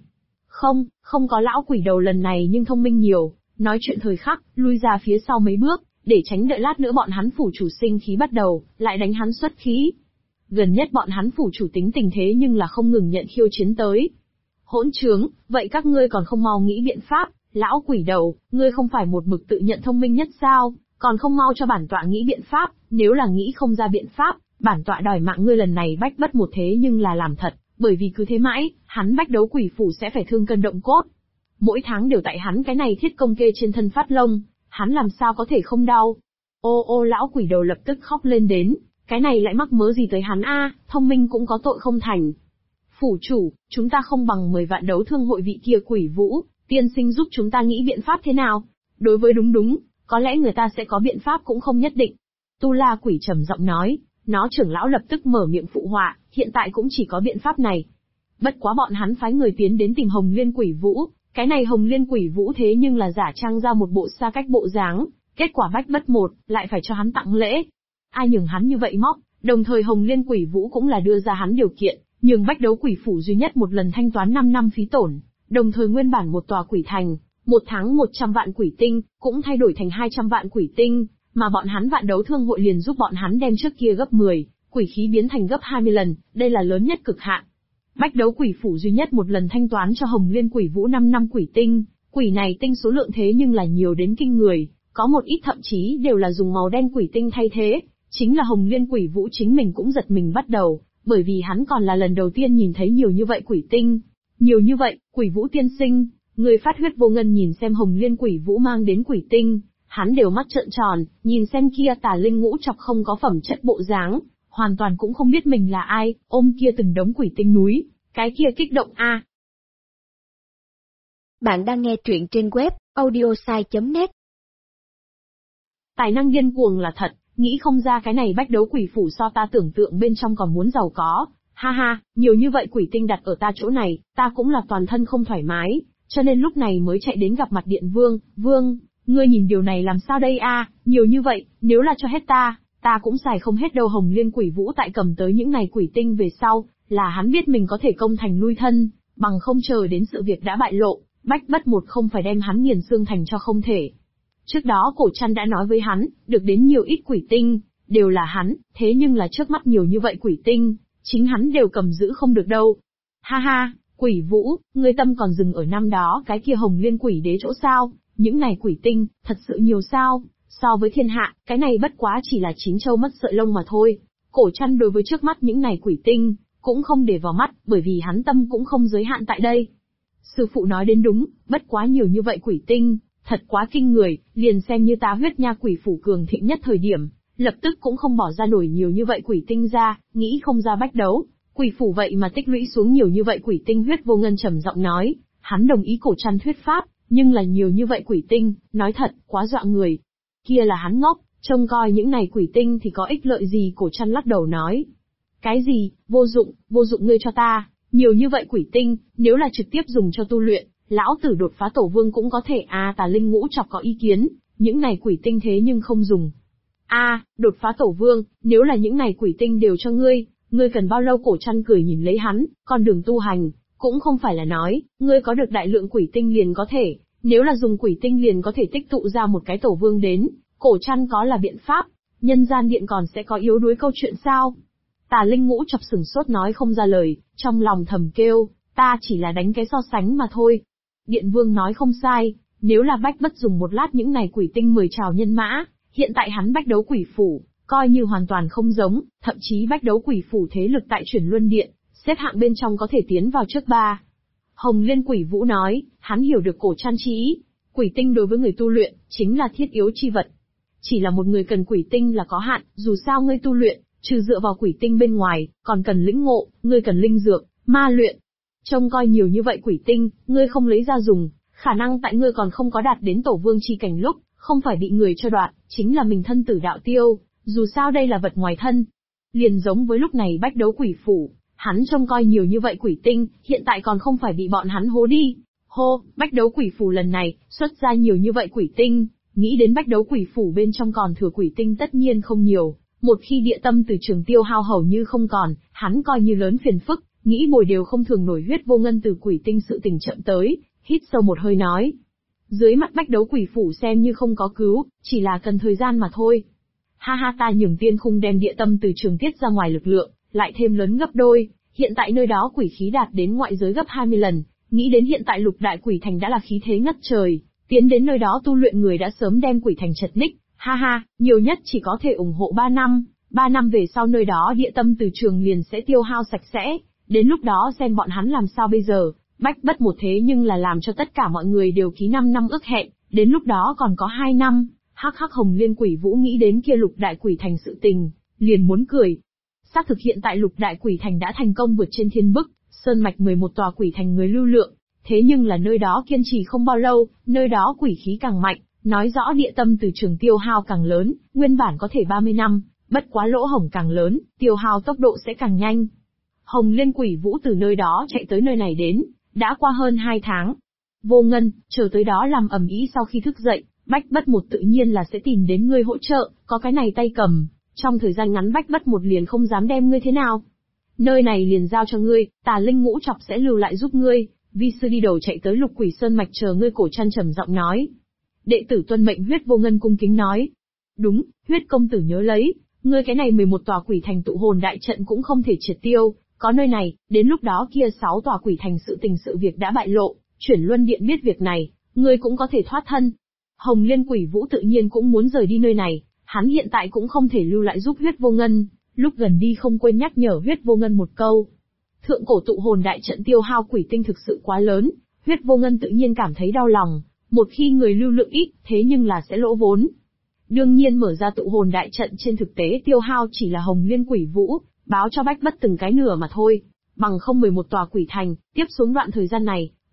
Không có lão quỷ đầu lần này nhưng thông minh nhiều, nói chuyện thời khắc, lui ra phía sau mấy bước, để tránh đợi lát nữa bọn hắn phủ chủ sinh khí bắt đầu, lại đánh hắn xuất khí. Gần nhất bọn hắn phủ chủ tính tình thế nhưng là không ngừng nhận khiêu chiến tới. Hỗn trướng, vậy các ngươi còn không mau nghĩ biện pháp, lão quỷ đầu, ngươi không phải một mực tự nhận thông minh nhất sao, còn không mau cho bản tọa nghĩ biện pháp, nếu là nghĩ không ra biện pháp, bản tọa đòi mạng ngươi. Lần này Bách Bất một thế nhưng là làm thật, bởi vì cứ thế mãi, hắn Bách Đấu Quỷ Phủ sẽ phải thương cân động cốt. Mỗi tháng đều tại hắn cái này thiết công kê trên thân phát lông, hắn làm sao có thể không đau. Ô lão quỷ đầu lập tức khóc lên đến, cái này lại mắc mớ gì tới hắn a, thông minh cũng có tội không thành. Phủ chủ, chúng ta không bằng 10 vạn đấu thương hội vị kia Quỷ Vũ, tiên sinh giúp chúng ta nghĩ biện pháp thế nào? Đối với đúng, có lẽ người ta sẽ có biện pháp cũng không nhất định. Tu La Quỷ trầm giọng nói, nó trưởng lão lập tức mở miệng phụ họa, hiện tại cũng chỉ có biện pháp này. Bất quá bọn hắn phái người tiến đến tìm Hồng Liên Quỷ Vũ, cái này Hồng Liên Quỷ Vũ thế nhưng là giả trang ra một bộ xa cách bộ dáng, kết quả Bách Bất một, lại phải cho hắn tặng lễ. Ai nhường hắn như vậy móc, đồng thời Hồng Liên Quỷ Vũ cũng là đưa ra hắn điều kiện, nhường Bách Đấu Quỷ Phủ duy nhất một lần thanh toán 5 năm phí tổn, đồng thời nguyên bản một tòa quỷ thành, một tháng 100 vạn quỷ tinh, cũng thay đổi thành 200 vạn quỷ tinh, mà bọn hắn Vạn Đấu Thương hội liền giúp bọn hắn đem trước kia gấp 10, quỷ khí biến thành gấp 20 lần, đây là lớn nhất cực hạn. Bách Đấu Quỷ Phủ duy nhất một lần thanh toán cho Hồng Liên Quỷ Vũ 5 năm quỷ tinh, quỷ này tinh số lượng thế nhưng là nhiều đến kinh người, có một ít thậm chí đều là dùng màu đen quỷ tinh thay thế, chính là Hồng Liên Quỷ Vũ chính mình cũng giật mình bắt đầu, bởi vì hắn còn là lần đầu tiên nhìn thấy nhiều như vậy quỷ tinh. Nhiều như vậy, Quỷ Vũ tiên sinh, người phát huyết vô ngân nhìn xem Hồng Liên Quỷ Vũ mang đến quỷ tinh, hắn đều mắt trợn tròn, nhìn xem kia tà linh ngũ chọc không có phẩm chất bộ dáng, hoàn toàn cũng không biết mình là ai, ôm kia từng đống quỷ tinh núi, cái kia kích động a. Bạn đang nghe truyện trên web audiosai.net. Tài năng điên cuồng là thật, nghĩ không ra cái này bách đấu quỷ phủ so ta tưởng tượng bên trong còn muốn giàu có. Ha ha, nhiều như vậy quỷ tinh đặt ở ta chỗ này, ta cũng là toàn thân không thoải mái, cho nên lúc này mới chạy đến gặp mặt Điện Vương. Vương, ngươi nhìn điều này làm sao đây a? Nhiều như vậy, nếu là cho hết ta cũng xài không hết đâu. Hồng Liên Quỷ Vũ tại cầm tới những này quỷ tinh về sau, là hắn biết mình có thể công thành lui thân, bằng không chờ đến sự việc đã bại lộ, Bách Bất một không phải đem hắn nghiền xương thành cho không thể. Trước đó Cổ Trăn đã nói với hắn, được đến nhiều ít quỷ tinh, đều là hắn, thế nhưng là trước mắt nhiều như vậy quỷ tinh, chính hắn đều cầm giữ không được đâu. Ha ha, Quỷ Vũ, ngươi tâm còn dừng ở năm đó cái kia Hồng Liên Quỷ Đế chỗ sao, những này quỷ tinh, thật sự nhiều sao, so với thiên hạ, cái này bất quá chỉ là chín châu mất sợi lông mà thôi. Cổ Trăn đối với trước mắt những này quỷ tinh, cũng không để vào mắt, bởi vì hắn tâm cũng không giới hạn tại đây. Sư phụ nói đến đúng, bất quá nhiều như vậy quỷ tinh, thật quá kinh người, liền xem như ta Huyết Nha Quỷ Phủ cường thịnh nhất thời điểm, lập tức cũng không bỏ ra nổi nhiều như vậy quỷ tinh ra, nghĩ không ra bách đấu. Quỷ phủ vậy mà tích lũy xuống nhiều như vậy quỷ tinh. Huyết Vô Ngân trầm giọng nói, hắn đồng ý Cổ Trăn thuyết pháp, nhưng là nhiều như vậy quỷ tinh, nói thật, quá dọa người. Kia là hắn ngốc, trông coi những này quỷ tinh thì có ích lợi gì? Cổ Trăn lắc đầu nói. Cái gì, vô dụng ngươi cho ta, nhiều như vậy quỷ tinh, nếu là trực tiếp dùng cho tu luyện, lão tử đột phá tổ vương cũng có thể. Tà Linh Ngũ Chọc có ý kiến, những này quỷ tinh thế nhưng không dùng. Đột phá tổ vương, nếu là những này quỷ tinh đều cho ngươi cần bao lâu? Cổ Trăn cười nhìn lấy hắn, con đường tu hành, cũng không phải là nói, ngươi có được đại lượng quỷ tinh liền có thể, nếu là dùng quỷ tinh liền có thể tích tụ ra một cái tổ vương đến, Cổ Trăn có là biện pháp, nhân gian điện còn sẽ có yếu đuối câu chuyện sao? Tà Linh Ngũ Chọc sừng sốt nói không ra lời, trong lòng thầm kêu, ta chỉ là đánh cái so sánh mà thôi. Điện Vương nói không sai, nếu là Bách Bất dùng một lát những này quỷ tinh 10 trào nhân mã, hiện tại hắn bách đấu quỷ phủ, coi như hoàn toàn không giống, thậm chí bách đấu quỷ phủ thế lực tại Chuyển Luân Điện, xếp hạng bên trong có thể tiến vào trước 3. Hồng Liên Quỷ Vũ nói, hắn hiểu được Cổ Trăn chi ý, quỷ tinh đối với người tu luyện, chính là thiết yếu chi vật. Chỉ là một người cần quỷ tinh là có hạn, dù sao ngươi tu luyện, trừ dựa vào quỷ tinh bên ngoài, còn cần lĩnh ngộ, ngươi cần linh dược, ma luyện. Trông coi nhiều như vậy quỷ tinh, ngươi không lấy ra dùng, khả năng tại ngươi còn không có đạt đến tổ vương chi cảnh lúc, không phải bị người cho đoạt, chính là mình thân tử đạo tiêu, dù sao đây là vật ngoài thân. Liền giống với lúc này bách đấu quỷ phủ, hắn trông coi nhiều như vậy quỷ tinh, hiện tại còn không phải bị bọn hắn hố đi. Bách đấu quỷ phủ lần này, xuất ra nhiều như vậy quỷ tinh, nghĩ đến bách đấu quỷ phủ bên trong còn thừa quỷ tinh tất nhiên không nhiều. Một khi địa tâm từ trường tiêu hao hầu như không còn, hắn coi như lớn phiền phức, nghĩ bồi đều không thường nổi. Huyết Vô Ngân từ quỷ tinh sự tình chậm tới, hít sâu một hơi nói. Dưới mặt bách đấu quỷ phủ xem như không có cứu, chỉ là cần thời gian mà thôi. Ha ha, ta nhường tiên khung đem địa tâm từ trường tiết ra ngoài lực lượng, lại thêm lớn gấp đôi, hiện tại nơi đó quỷ khí đạt đến ngoại giới gấp 20 lần, nghĩ đến hiện tại Lục Đại Quỷ Thành đã là khí thế ngất trời, tiến đến nơi đó tu luyện người đã sớm đem quỷ thành chật ních. Ha ha, nhiều nhất chỉ có thể ủng hộ 3 năm, 3 năm về sau nơi đó địa tâm từ trường liền sẽ tiêu hao sạch sẽ, đến lúc đó xem bọn hắn làm sao bây giờ. Bách Bất một thế nhưng là làm cho tất cả mọi người đều ký 5 năm ước hẹn, đến lúc đó còn có 2 năm. Hắc Hồng Liên Quỷ Vũ nghĩ đến kia Lục Đại Quỷ Thành sự tình, liền muốn cười. Xác thực hiện tại Lục Đại Quỷ Thành đã thành công vượt trên thiên bức, sơn mạch 11 tòa quỷ thành người lưu lượng, thế nhưng là nơi đó kiên trì không bao lâu, nơi đó quỷ khí càng mạnh, nói rõ địa tâm từ trường tiêu hao càng lớn, nguyên bản có thể 30 năm, bất quá lỗ hổng càng lớn, tiêu hao tốc độ sẽ càng nhanh. Hồng Liên Quỷ Vũ từ nơi đó chạy tới nơi này đến, đã qua hơn 2 tháng. Vô Ngân, chờ tới đó làm ầm ĩ sau khi thức dậy, Bách Bất một tự nhiên là sẽ tìm đến ngươi hỗ trợ, có cái này tay cầm, trong thời gian ngắn Bách Bất một liền không dám đem ngươi thế nào. Nơi này liền giao cho ngươi, Tà Linh Ngũ Chọc sẽ lưu lại giúp ngươi, vi sư đi đầu chạy tới Lục Quỷ Sơn mạch chờ ngươi. Cổ Trăn trầm giọng nói. Đệ tử tuân mệnh. Huyết Vô Ngân cung kính nói. Đúng, Huyết công tử nhớ lấy, ngươi cái này 11 tòa quỷ thành tụ hồn đại trận cũng không thể triệt tiêu, có nơi này, đến lúc đó kia 6 tòa quỷ thành sự tình sự việc đã bại lộ, Chuyển Luân Điện biết việc này, ngươi cũng có thể thoát thân. Hồng Liên Quỷ Vũ tự nhiên cũng muốn rời đi nơi này, hắn hiện tại cũng không thể lưu lại giúp Huyết Vô Ngân, lúc gần đi không quên nhắc nhở Huyết Vô Ngân một câu. Thượng cổ tụ hồn đại trận tiêu hao quỷ tinh thực sự quá lớn, Huyết Vô Ngân tự nhiên cảm thấy đau lòng, một khi người lưu lượng ít, thế nhưng là sẽ lỗ vốn. Đương nhiên mở ra tụ hồn đại trận trên thực tế tiêu hao chỉ là Hồng Liên Quỷ Vũ, báo cho Bách Bất từng cái nửa mà thôi, bằng không 11 tòa quỷ thành, tiếp xuống đoạn thời gian này,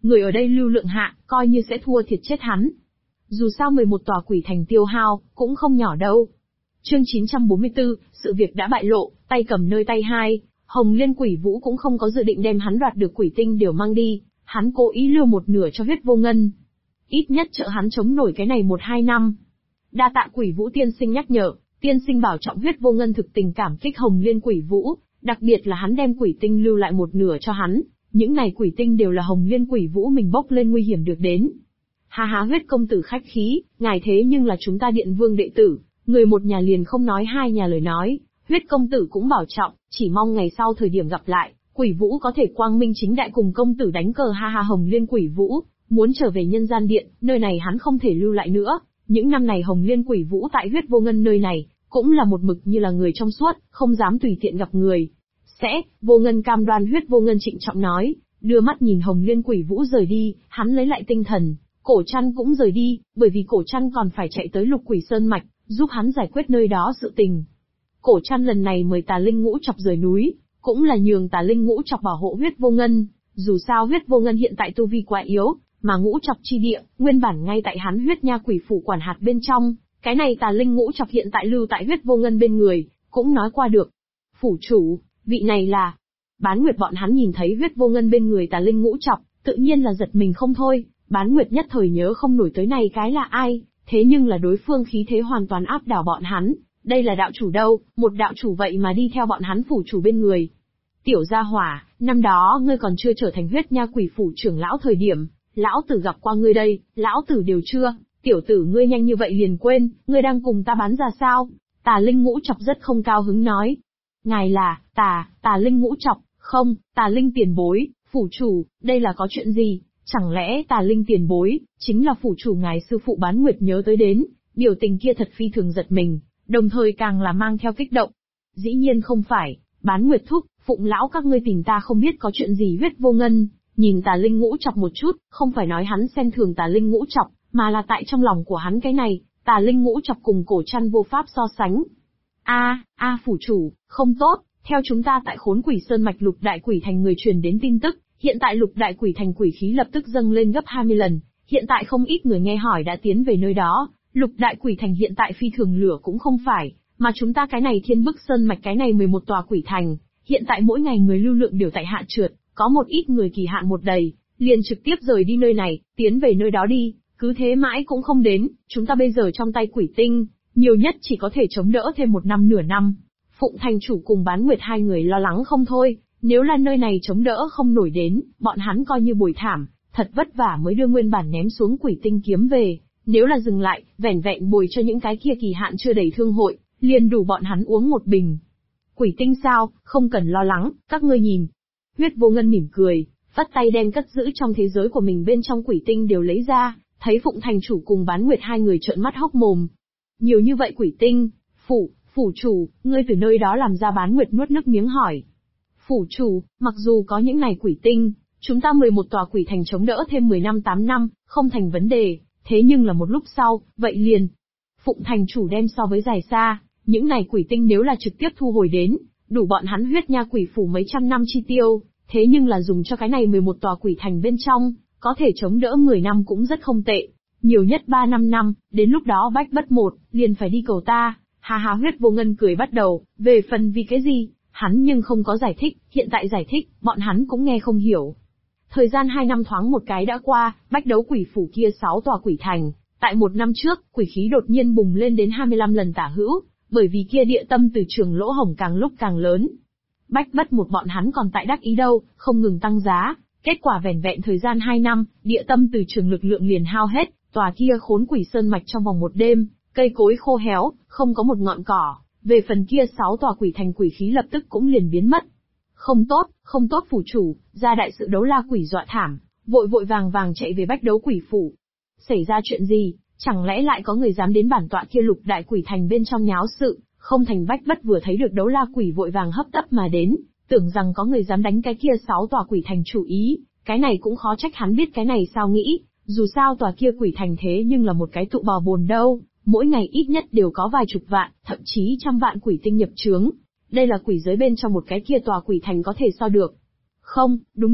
người ở đây lưu lượng hạ, coi như sẽ thua thiệt chết hắn. Dù sao 11 tòa quỷ thành tiêu hao, cũng không nhỏ đâu. Chương 944, sự việc đã bại lộ, tay cầm nơi tay hai, Hồng Liên Quỷ Vũ cũng không có dự định đem hắn đoạt được quỷ tinh đều mang đi, hắn cố ý lưu một nửa cho Huyết Vô Ngân. Ít nhất trợ hắn chống nổi cái này 1-2 năm. Đa tạ Quỷ Vũ tiên sinh nhắc nhở, tiên sinh bảo trọng. Huyết Vô Ngân thực tình cảm kích Hồng Liên Quỷ Vũ, đặc biệt là hắn đem quỷ tinh lưu lại một nửa cho hắn, những này quỷ tinh đều là Hồng Liên Quỷ Vũ mình bốc lên nguy hiểm được đến. Ha ha, Huyết công tử khách khí, ngài thế nhưng là chúng ta Điện Vương đệ tử, người một nhà liền không nói hai nhà lời nói, Huyết công tử cũng bảo trọng, chỉ mong ngày sau thời điểm gặp lại, Quỷ Vũ có thể quang minh chính đại cùng công tử đánh cờ. Ha ha, Hồng Liên Quỷ Vũ muốn trở về nhân gian điện, nơi này hắn không thể lưu lại nữa. Những năm này Hồng Liên Quỷ Vũ tại Huyết Vô Ngân nơi này, cũng là một mực như là người trong suốt, không dám tùy tiện gặp người. Vô Ngân cam đoan. Huyết Vô Ngân trịnh trọng nói, đưa mắt nhìn Hồng Liên Quỷ Vũ rời đi, hắn lấy lại tinh thần, Cổ Trăn cũng rời đi, bởi vì Cổ Trăn còn phải chạy tới Lục Quỷ Sơn Mạch, giúp hắn giải quyết nơi đó sự tình. Cổ Trăn lần này mời Tà Linh Ngũ Chọc rời núi, cũng là nhường Tà Linh Ngũ Chọc bảo hộ Huyết Vô Ngân, dù sao Huyết Vô Ngân hiện tại tu vi quá yếu, mà Ngũ Chọc chi địa, nguyên bản ngay tại hắn Huyết Nha Quỷ phủ quản hạt bên trong, cái này Tà Linh Ngũ Chọc hiện tại lưu tại Huyết Vô Ngân bên người, cũng nói qua được. Phủ chủ, vị này là... Bán Nguyệt bọn hắn nhìn thấy Huyết Vô Ngân bên người Tà Linh Ngũ Chọc, tự nhiên là giật mình không thôi, Bán Nguyệt nhất thời nhớ không nổi tới này cái là ai, thế nhưng là đối phương khí thế hoàn toàn áp đảo bọn hắn, đây là đạo chủ đâu, một đạo chủ vậy mà đi theo bọn hắn phủ chủ bên người. Tiểu gia hỏa, năm đó ngươi còn chưa trở thành Huyết Nha Quỷ phủ trưởng lão thời điểm, lão tử gặp qua ngươi đây, lão tử đều chưa, tiểu tử ngươi nhanh như vậy liền quên, ngươi đang cùng ta bán ra sao? Tà Linh Ngũ Chọc rất không cao hứng nói. Ngài là, Tà Linh Ngũ Chọc, không, Tà Linh tiền bối, phủ chủ, đây là có chuyện gì? Chẳng lẽ Tà Linh tiền bối, chính là phủ chủ ngài sư phụ Bán Nguyệt nhớ tới đến, biểu tình kia thật phi thường giật mình, đồng thời càng là mang theo kích động. Dĩ nhiên không phải, Bán Nguyệt thúc, phụng lão các ngươi tìm ta không biết có chuyện gì. Huyết Vô Ngân nhìn Tà Linh Ngũ Chọc một chút, không phải nói hắn xem thường Tà Linh Ngũ Chọc, mà là tại trong lòng của hắn cái này, Tà Linh Ngũ Chọc cùng Cổ Trăn vô pháp so sánh. Phủ chủ, không tốt, theo chúng ta tại Khốn Quỷ Sơn Mạch Lục Đại Quỷ Thành người truyền đến tin tức, hiện tại Lục Đại Quỷ Thành quỷ khí lập tức dâng lên gấp 20 lần, hiện tại không ít người nghe hỏi đã tiến về nơi đó, Lục Đại Quỷ Thành hiện tại phi thường lửa cũng không phải, mà chúng ta cái này Thiên Bức Sơn Mạch cái này 11 tòa quỷ thành, hiện tại mỗi ngày người lưu lượng đều tại hạ trượt, có một ít người kỳ hạn một đầy, liền trực tiếp rời đi nơi này, tiến về nơi đó đi, cứ thế mãi cũng không đến, chúng ta bây giờ trong tay quỷ tinh, nhiều nhất chỉ có thể chống đỡ thêm 1 năm nửa năm. Phụng thành chủ cùng Bán Nguyệt hai người lo lắng không thôi, nếu là nơi này chống đỡ không nổi đến, bọn hắn coi như bồi thảm, thật vất vả mới đưa nguyên bản ném xuống quỷ tinh kiếm về, nếu là dừng lại, vẻn vẹn bồi cho những cái kia kỳ hạn chưa đầy thương hội, liền đủ bọn hắn uống một bình. Quỷ tinh sao, không cần lo lắng, các ngươi nhìn. Huyết Vô Ngân mỉm cười, vắt tay đem cất giữ trong thế giới của mình bên trong quỷ tinh đều lấy ra, thấy Phụng thành chủ cùng Bán Nguyệt hai người trợn mắt hốc mồm. Nhiều như vậy quỷ tinh, phủ chủ, ngươi từ nơi đó làm ra. Bán Nguyệt nuốt nước miếng hỏi. Phủ chủ, mặc dù có những này quỷ tinh, chúng ta 11 tòa quỷ thành chống đỡ thêm 10 năm 8 năm, không thành vấn đề, thế nhưng là một lúc sau, vậy liền. Phụng thành chủ đem so với dài xa, những này quỷ tinh nếu là trực tiếp thu hồi đến, đủ bọn hắn Huyết Nha Quỷ phủ mấy trăm năm chi tiêu, thế nhưng là dùng cho cái này 11 tòa quỷ thành bên trong, có thể chống đỡ 10 năm cũng rất không tệ, nhiều nhất 3-5 năm, đến lúc đó bách bất một, liền phải đi cầu ta. Ha ha, Huyết Vô Ngân cười bắt đầu, về phần vì cái gì, hắn nhưng không có giải thích, hiện tại giải thích, bọn hắn cũng nghe không hiểu. Thời gian 2 năm thoáng một cái đã qua, Bách Đấu Quỷ phủ kia 6 tòa quỷ thành, tại 1 năm trước, quỷ khí đột nhiên bùng lên đến 25 lần tả hữu, bởi vì kia địa tâm từ trường lỗ hổng càng lúc càng lớn. Bách bất một bọn hắn còn tại đắc ý đâu, không ngừng tăng giá, kết quả vẻn vẹn thời gian 2 năm, địa tâm từ trường lực lượng liền hao hết, tòa kia Khốn Quỷ Sơn Mạch trong vòng 1 đêm, cây cối khô héo, không có một ngọn cỏ, về phần kia 6 tòa quỷ thành quỷ khí lập tức cũng liền biến mất. Không tốt phủ chủ, ra đại sự Đấu La Quỷ dọa thảm, vội vàng chạy về Bách Đấu Quỷ phủ. Xảy ra chuyện gì, chẳng lẽ lại có người dám đến bản tọa kia Lục Đại Quỷ thành bên trong nháo sự, không thành Bách bất vừa thấy được Đấu La Quỷ vội vàng hấp tấp mà đến, tưởng rằng có người dám đánh cái kia 6 tòa quỷ thành chủ ý, cái này cũng khó trách hắn biết cái này sao nghĩ, dù sao tòa kia quỷ thành thế nhưng là một cái tụ bò bồn đâu. Mỗi ngày ít nhất đều có vài chục vạn, thậm chí trăm vạn quỷ tinh nhập chướng. Đây là quỷ giới bên trong một cái kia tòa quỷ thành có thể so được. Không, đúng,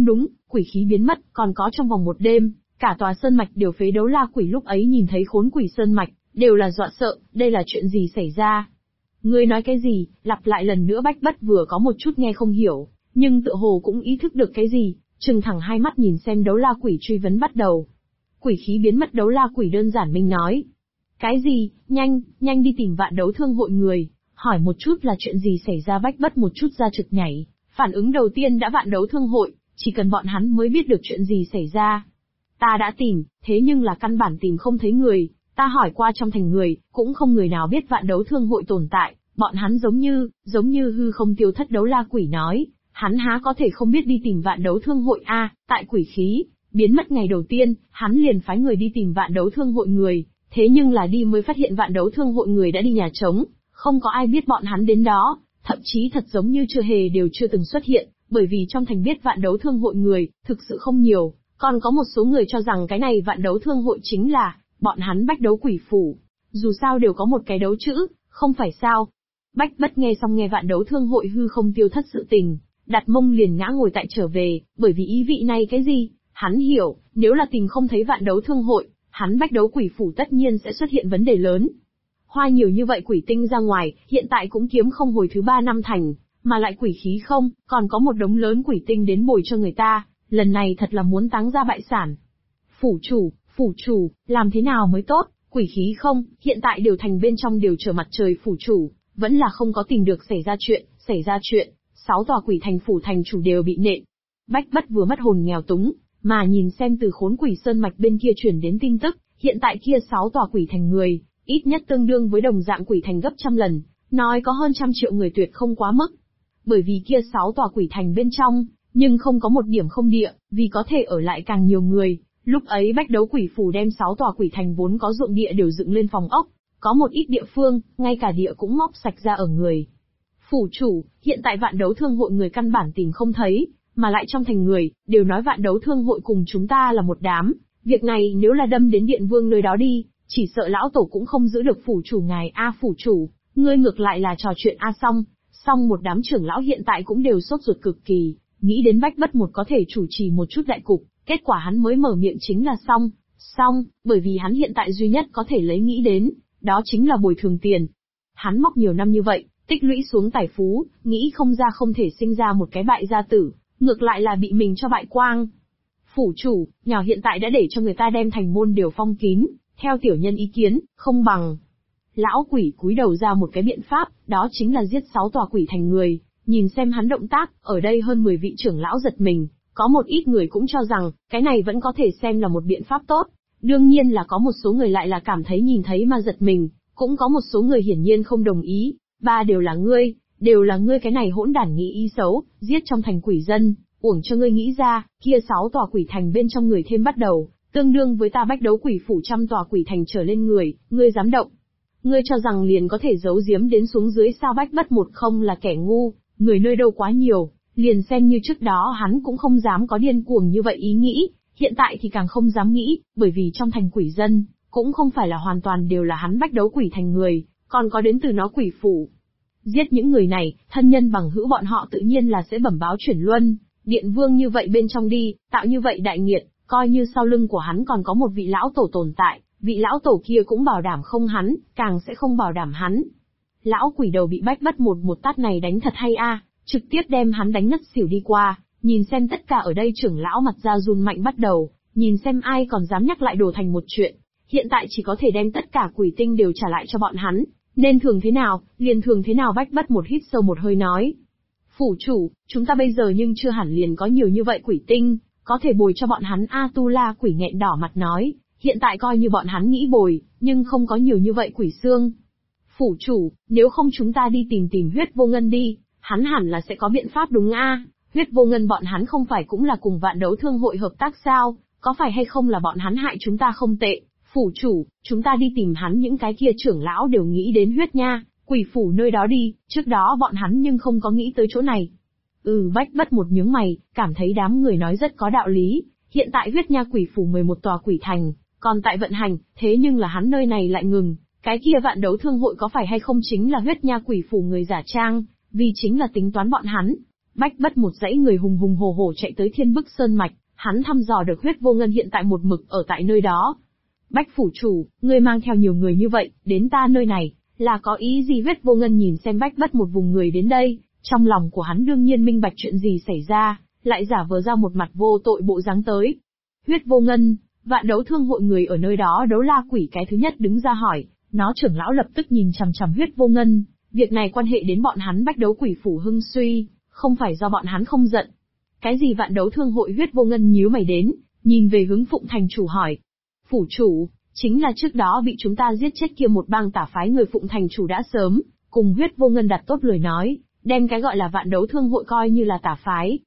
quỷ khí biến mất, còn có trong vòng một đêm, cả tòa sơn mạch đều phế đấu la quỷ lúc ấy nhìn thấy khốn quỷ sơn mạch, đều là dọa sợ, đây là chuyện gì xảy ra? Ngươi nói cái gì? Lặp lại lần nữa Bách Bất vừa có một chút nghe không hiểu, nhưng tựa hồ cũng ý thức được cái gì, trừng thẳng hai mắt nhìn xem đấu la quỷ truy vấn bắt đầu. Quỷ khí biến mất đấu la quỷ đơn giản minh nói. Cái gì? Nhanh đi tìm Vạn Đấu Thương hội người, hỏi một chút là chuyện gì xảy ra. Bách Bất một chút ra trực nhảy, phản ứng đầu tiên đã Vạn Đấu Thương hội, chỉ cần bọn hắn mới biết được chuyện gì xảy ra. Ta đã tìm, thế nhưng là căn bản tìm không thấy người, ta hỏi qua trong thành người, cũng không người nào biết Vạn Đấu Thương hội tồn tại, bọn hắn giống như hư không tiêu thất. Đấu la quỷ nói, hắn há có thể không biết đi tìm Vạn Đấu Thương hội a, tại quỷ khí biến mất ngày đầu tiên, hắn liền phái người đi tìm Vạn Đấu Thương hội người, thế nhưng là đi mới phát hiện Vạn Đấu Thương hội người đã đi nhà trống, không có ai biết bọn hắn đến đó, thậm chí thật giống như chưa từng xuất hiện, bởi vì trong thành biết Vạn Đấu Thương hội người, thực sự không nhiều, còn có một số người cho rằng cái này Vạn Đấu Thương hội chính là bọn hắn Bách Đấu Quỷ Phủ, dù sao đều có một cái đấu chữ, không phải sao? Bách Bất nghe xong nghe Vạn Đấu Thương hội hư không tiêu thất sự tình, đặt mông liền ngã ngồi tại trở về, bởi vì ý vị này cái gì? Hắn hiểu, nếu là tìm không thấy Vạn Đấu Thương hội, hắn Bách Đấu Quỷ Phủ tất nhiên sẽ xuất hiện vấn đề lớn. Hoa nhiều như vậy quỷ tinh ra ngoài, hiện tại cũng kiếm không hồi thứ 3 năm thành, mà lại quỷ khí không, còn có một đống lớn quỷ tinh đến bồi cho người ta, lần này thật là muốn táng ra bại sản. Phủ chủ, làm thế nào mới tốt, quỷ khí không, hiện tại đều thành bên trong đều chờ mặt trời. Phủ chủ, vẫn là không có tìm được xảy ra chuyện, 6 tòa quỷ thành phủ thành chủ đều bị nện. Bách Bất vừa mất hồn nghèo túng, mà nhìn xem từ khốn quỷ sơn mạch bên kia truyền đến tin tức, hiện tại kia 6 tòa quỷ thành người, ít nhất tương đương với đồng dạng quỷ thành gấp trăm lần, nói có hơn 100 triệu người tuyệt không quá mức. Bởi vì kia 6 tòa quỷ thành bên trong, nhưng không có một điểm không địa, vì có thể ở lại càng nhiều người. Lúc ấy Bách Đấu Quỷ Phủ đem 6 tòa quỷ thành vốn có ruộng địa đều dựng lên phòng ốc, có một ít địa phương, ngay cả địa cũng móc sạch ra ở người. Phủ chủ, hiện tại Vạn Đấu Thương hội người căn bản tìm không thấy, mà lại trong thành người, đều nói Vạn Đấu Thương hội cùng chúng ta là một đám, việc này nếu là đâm đến Điện Vương nơi đó đi, chỉ sợ lão tổ cũng không giữ được phủ chủ ngài a. Phủ chủ, ngươi ngược lại là trò chuyện a. Xong một đám trưởng lão hiện tại cũng đều sốt ruột cực kỳ, nghĩ đến Bách Bất một có thể chủ trì một chút đại cục, kết quả hắn mới mở miệng chính là xong, bởi vì hắn hiện tại duy nhất có thể lấy nghĩ đến, đó chính là bồi thường tiền. Hắn móc nhiều năm như vậy, tích lũy xuống tài phú, nghĩ không ra không thể sinh ra một cái bại gia tử, ngược lại là bị mình cho bại quang. Phủ chủ, nhỏ hiện tại đã để cho người ta đem thành môn đều phong kín, theo tiểu nhân ý kiến, không bằng. Lão quỷ cúi đầu ra một cái biện pháp, đó chính là giết 6 tòa quỷ thành người, nhìn xem hắn động tác, ở đây hơn 10 vị trưởng lão giật mình, có một ít người cũng cho rằng, cái này vẫn có thể xem là một biện pháp tốt, đương nhiên là có một số người lại là cảm thấy nhìn thấy mà giật mình, cũng có một số người hiển nhiên không đồng ý, đều là ngươi cái này hỗn đản nghĩ ý xấu, giết trong thành quỷ dân, uổng cho ngươi nghĩ ra, kia 6 tòa quỷ thành bên trong người thêm bắt đầu, tương đương với ta Bách Đấu Quỷ Phủ 100 tòa quỷ thành trở lên người, ngươi dám động. Ngươi cho rằng liền có thể giấu giếm đến xuống dưới sao? Bách Bất một không là kẻ ngu, người nơi đâu quá nhiều, liền xem như trước đó hắn cũng không dám có điên cuồng như vậy ý nghĩ, hiện tại thì càng không dám nghĩ, bởi vì trong thành quỷ dân, cũng không phải là hoàn toàn đều là hắn Bách Đấu Quỷ thành người, còn có đến từ nó quỷ phủ. Giết những người này, thân nhân bằng hữu bọn họ tự nhiên là sẽ bẩm báo chuyển luân, Điện Vương như vậy bên trong đi, tạo như vậy đại nghiệt, coi như sau lưng của hắn còn có một vị lão tổ tồn tại, vị lão tổ kia cũng bảo đảm không hắn, càng sẽ không bảo đảm hắn. Lão quỷ đầu bị Bách Bất một tát này đánh thật hay a, trực tiếp đem hắn đánh ngất xỉu đi qua, nhìn xem tất cả ở đây trưởng lão mặt ra run mạnh bắt đầu, nhìn xem ai còn dám nhắc lại đổ thành một chuyện, hiện tại chỉ có thể đem tất cả quỷ tinh đều trả lại cho bọn hắn, nên thường thế nào, liền thường thế nào. Bách Bất một hít sâu một hơi nói. Phủ chủ, chúng ta bây giờ nhưng chưa hẳn liền có nhiều như vậy quỷ tinh, có thể bồi cho bọn hắn a. Tu La quỷ nghẹn đỏ mặt nói, hiện tại coi như bọn hắn nghĩ bồi, nhưng không có nhiều như vậy quỷ xương. Phủ chủ, nếu không chúng ta đi tìm Huyết Vô Ngân đi, hắn hẳn là sẽ có biện pháp đúng a. Huyết Vô Ngân bọn hắn không phải cũng là cùng Vạn Đấu Thương hội hợp tác sao, có phải hay không là bọn hắn hại chúng ta không tệ. Phủ chủ, chúng ta đi tìm hắn. Những cái kia trưởng lão đều nghĩ đến huyết nha, quỷ phủ nơi đó đi, trước đó bọn hắn nhưng không có nghĩ tới chỗ này. Bách Bất một nhướng mày, cảm thấy đám người nói rất có đạo lý, hiện tại huyết nha quỷ phủ 11 tòa quỷ thành, còn tại vận hành, thế nhưng là hắn nơi này lại ngừng, cái kia Vạn Đấu Thương hội có phải hay không chính là huyết nha quỷ phủ người giả trang, vì chính là tính toán bọn hắn. Bách Bất một dãy người hùng hùng hổ hổ chạy tới Thiên Bức Sơn Mạch, hắn thăm dò được Huyết Vô Ngân hiện tại một mực ở tại nơi đó. Bách phủ chủ, ngươi mang theo nhiều người như vậy, đến ta nơi này, là có ý gì? Huyết Vô Ngân nhìn xem Bách Bất một vùng người đến đây, trong lòng của hắn đương nhiên minh bạch chuyện gì xảy ra, lại giả vờ ra một mặt vô tội bộ dáng tới. Huyết Vô Ngân, Vạn Đấu Thương hội người ở nơi đó Đấu La Quỷ cái thứ nhất đứng ra hỏi, nó trưởng lão lập tức nhìn chằm chằm Huyết Vô Ngân, việc này quan hệ đến bọn hắn Bách Đấu Quỷ phủ hưng suy, không phải do bọn hắn không giận. Cái gì Vạn Đấu Thương hội? Huyết Vô Ngân nhíu mày đến, nhìn về hướng Phụng Thành chủ hỏi. Phủ chủ, chính là trước đó bị chúng ta giết chết kia một bang tà phái người. Phụng Thành chủ đã sớm cùng Huyết Vô Ngân đặt tốt lời nói, đem cái gọi là Vạn Đấu Thương hội coi như là tà phái.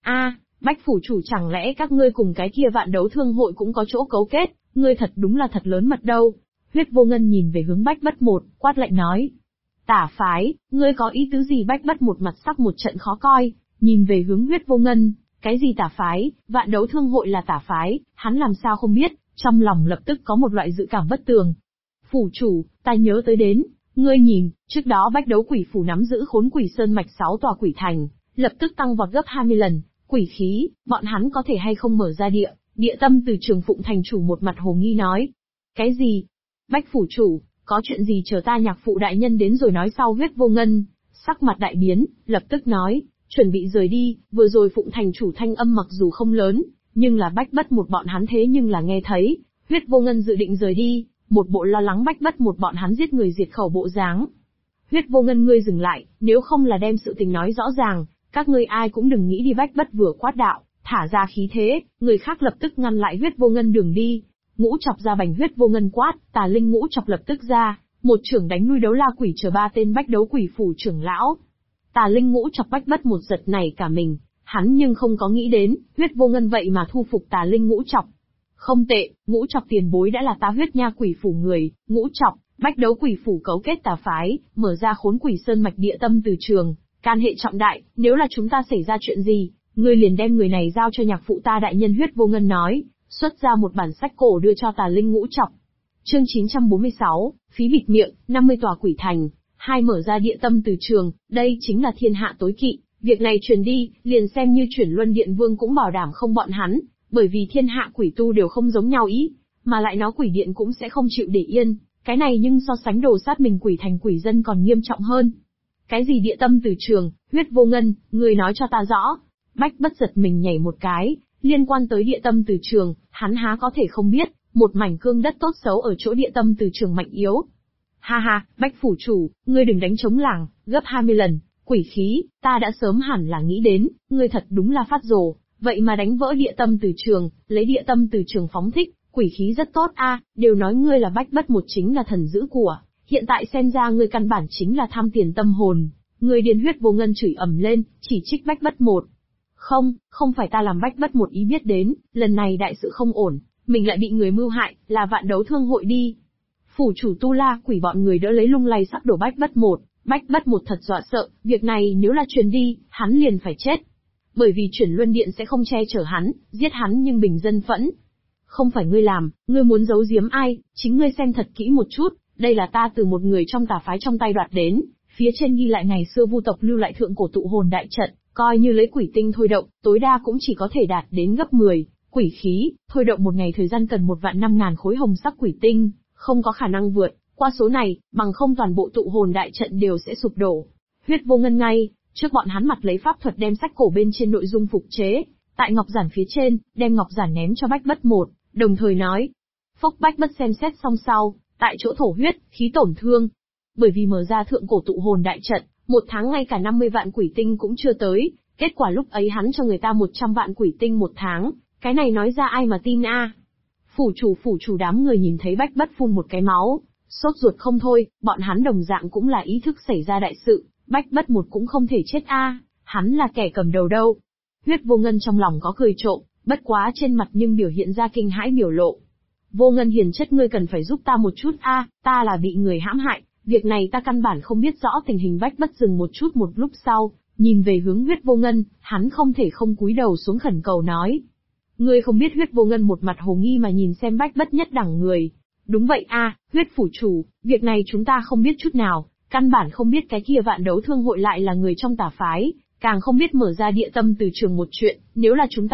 Bách phủ chủ, chẳng lẽ các ngươi cùng cái kia Vạn Đấu Thương hội cũng có chỗ cấu kết? Ngươi thật đúng là thật lớn mật đâu. Huyết Vô Ngân nhìn về hướng Bách Bất một, quát lạnh nói. Tà phái, ngươi có ý tứ gì? Bách Bất một mặt sắc một trận khó coi, nhìn về hướng Huyết Vô Ngân, cái gì tà phái? Vạn Đấu Thương hội là tà phái, hắn làm sao không biết, trong lòng lập tức có một loại dự cảm bất tường. Phủ chủ, ta nhớ tới đến, ngươi nhìn, trước đó Bách Đấu Quỷ phủ nắm giữ Khốn Quỷ Sơn mạch 6 tòa quỷ thành, lập tức tăng vọt gấp 20 lần, quỷ khí, bọn hắn có thể hay không mở ra địa tâm từ trường? Phụng Thành chủ một mặt hồ nghi nói. Cái gì? Bách phủ chủ, có chuyện gì chờ ta nhạc phụ đại nhân đến rồi nói sau. Huyết Vô Ngân, sắc mặt đại biến, lập tức nói, chuẩn bị rời đi. Vừa rồi Phụng Thành chủ thanh âm mặc dù không lớn, nhưng là Bách Bất một bọn hắn thế nhưng là nghe thấy. Huyết Vô Ngân dự định rời đi, một bộ lo lắng Bách Bất một bọn hắn giết người diệt khẩu bộ dáng. Huyết Vô Ngân, ngươi dừng lại, nếu không là đem sự tình nói rõ ràng, các ngươi ai cũng đừng nghĩ đi. Bách Bất vừa quát đạo, thả ra khí thế, người khác lập tức ngăn lại Huyết Vô Ngân đường đi. Ngũ chọc ra bành. Huyết Vô Ngân quát, Tà Linh Ngũ chọc lập tức ra, một trưởng đánh lui Đấu La Quỷ chờ 3 tên Bách Đấu Quỷ phủ trưởng lão. Tà Linh Ngũ chọc Bách Bất một giật nảy cả mình, hắn nhưng không có nghĩ đến, Huyết Vô Ngân vậy mà thu phục Tà Linh Ngũ chọc. Không tệ, Ngũ chọc tiền bối đã là ta Huyết Nha Quỷ phủ người. Ngũ chọc, Bách Đấu Quỷ phủ cấu kết tà phái, mở ra Khốn Quỷ Sơn mạch địa tâm từ trường, can hệ trọng đại, nếu là chúng ta xảy ra chuyện gì, ngươi liền đem người này giao cho nhạc phụ ta đại nhân. Huyết Vô Ngân nói, xuất ra một bản sách cổ đưa cho Tà Linh Ngũ chọc. Chương 946, phí bịt miệng, 50 tòa quỷ thành, 2 mở ra địa tâm từ trường, đây chính là thiên hạ tối kỵ, việc này truyền đi, liền xem như chuyển luân điện vương cũng bảo đảm không bọn hắn, bởi vì thiên hạ quỷ tu đều không giống nhau ý, mà lại nó quỷ điện cũng sẽ không chịu để yên, cái này nhưng so sánh đồ sát mình quỷ thành quỷ dân còn nghiêm trọng hơn. Cái gì địa tâm từ trường? Huyết Vô Ngân, người nói cho ta rõ. Bách Bất giật mình nhảy một cái, liên quan tới địa tâm từ trường, hắn há có thể không biết, một mảnh cương đất tốt xấu ở chỗ địa tâm từ trường mạnh yếu. Ha ha, Bách phủ chủ, ngươi đừng đánh trống lảng, gấp 20 lần, quỷ khí, ta đã sớm hẳn là nghĩ đến, ngươi thật đúng là phát rồ, vậy mà đánh vỡ địa tâm từ trường, lấy địa tâm từ trường phóng thích, quỷ khí rất tốt a, đều nói ngươi là Bách Bất một chính là thần giữ của, hiện tại xem ra ngươi căn bản chính là tham tiền tâm hồn. Ngươi điên. Huyết Vô Ngân chửi ầm lên, chỉ trích Bách Bất một. Không phải ta làm. Bách Bất một ý biết đến, lần này đại sự không ổn, mình lại bị người mưu hại, là Vạn Đấu Thương hội đi. Phủ chủ Tu La Quỷ bọn người đỡ lấy lung lay sắp đổ Bách Bất một. Bách Bất một thật dọa sợ, việc này nếu là truyền đi, hắn liền phải chết. Bởi vì chuyển luân điện sẽ không che chở hắn, giết hắn nhưng bình dân phẫn. Không phải ngươi làm, ngươi muốn giấu giếm ai, chính ngươi xem thật kỹ một chút, đây là ta từ một người trong tà phái trong tay đoạt đến, phía trên ghi lại ngày xưa Vu tộc lưu lại thượng cổ tụ hồn đại trận, coi như lấy quỷ tinh thôi động, tối đa cũng chỉ có thể đạt đến gấp 10, quỷ khí, thôi động một ngày thời gian cần 1.500.000 khối hồng sắc quỷ tinh, không có khả năng vượt qua số này, bằng không toàn bộ tụ hồn đại trận đều sẽ sụp đổ. Huyết Vô Ngân ngay trước bọn hắn mặt lấy pháp thuật đem sách cổ bên trên nội dung phục chế, tại ngọc giản phía trên, đem ngọc giản ném cho Bách Bất một, đồng thời nói. Phốc. Bách Bất xem xét xong sau, tại chỗ thổ huyết, khí tổn thương. Bởi vì mở ra thượng cổ tụ hồn đại trận, 1 tháng ngay cả 50 vạn quỷ tinh cũng chưa tới, kết quả lúc ấy hắn cho người ta 100 vạn quỷ tinh 1 tháng, cái này nói ra ai mà tin a? Phủ chủ đám người nhìn thấy Bách Bất phun một cái máu, sốt ruột không thôi, bọn hắn đồng dạng cũng là ý thức xảy ra đại sự, Bách Bất một cũng không thể chết a, hắn là kẻ cầm đầu đâu. Huyết Vô Ngân trong lòng có cười trộm, bất quá trên mặt nhưng biểu hiện ra kinh hãi biểu lộ. Vô Ngân hiền chất, ngươi cần phải giúp ta một chút a, ta là bị người hãm hại, việc này ta căn bản không biết rõ tình hình. Bách Bất dừng một chút, một lúc sau, nhìn về hướng Huyết Vô Ngân, hắn không thể không cúi đầu xuống khẩn cầu nói. Ngươi không biết. Huyết Vô Ngân một mặt hồ nghi mà nhìn xem Bách Bất nhất đẳng người. Đúng vậy a, Huyết phủ chủ, việc này chúng ta không biết chút nào, căn bản không biết cái kia Vạn Đấu Thương hội lại là người trong tà phái, càng không biết mở ra địa tâm từ trường một chuyện, nếu là chúng ta biết,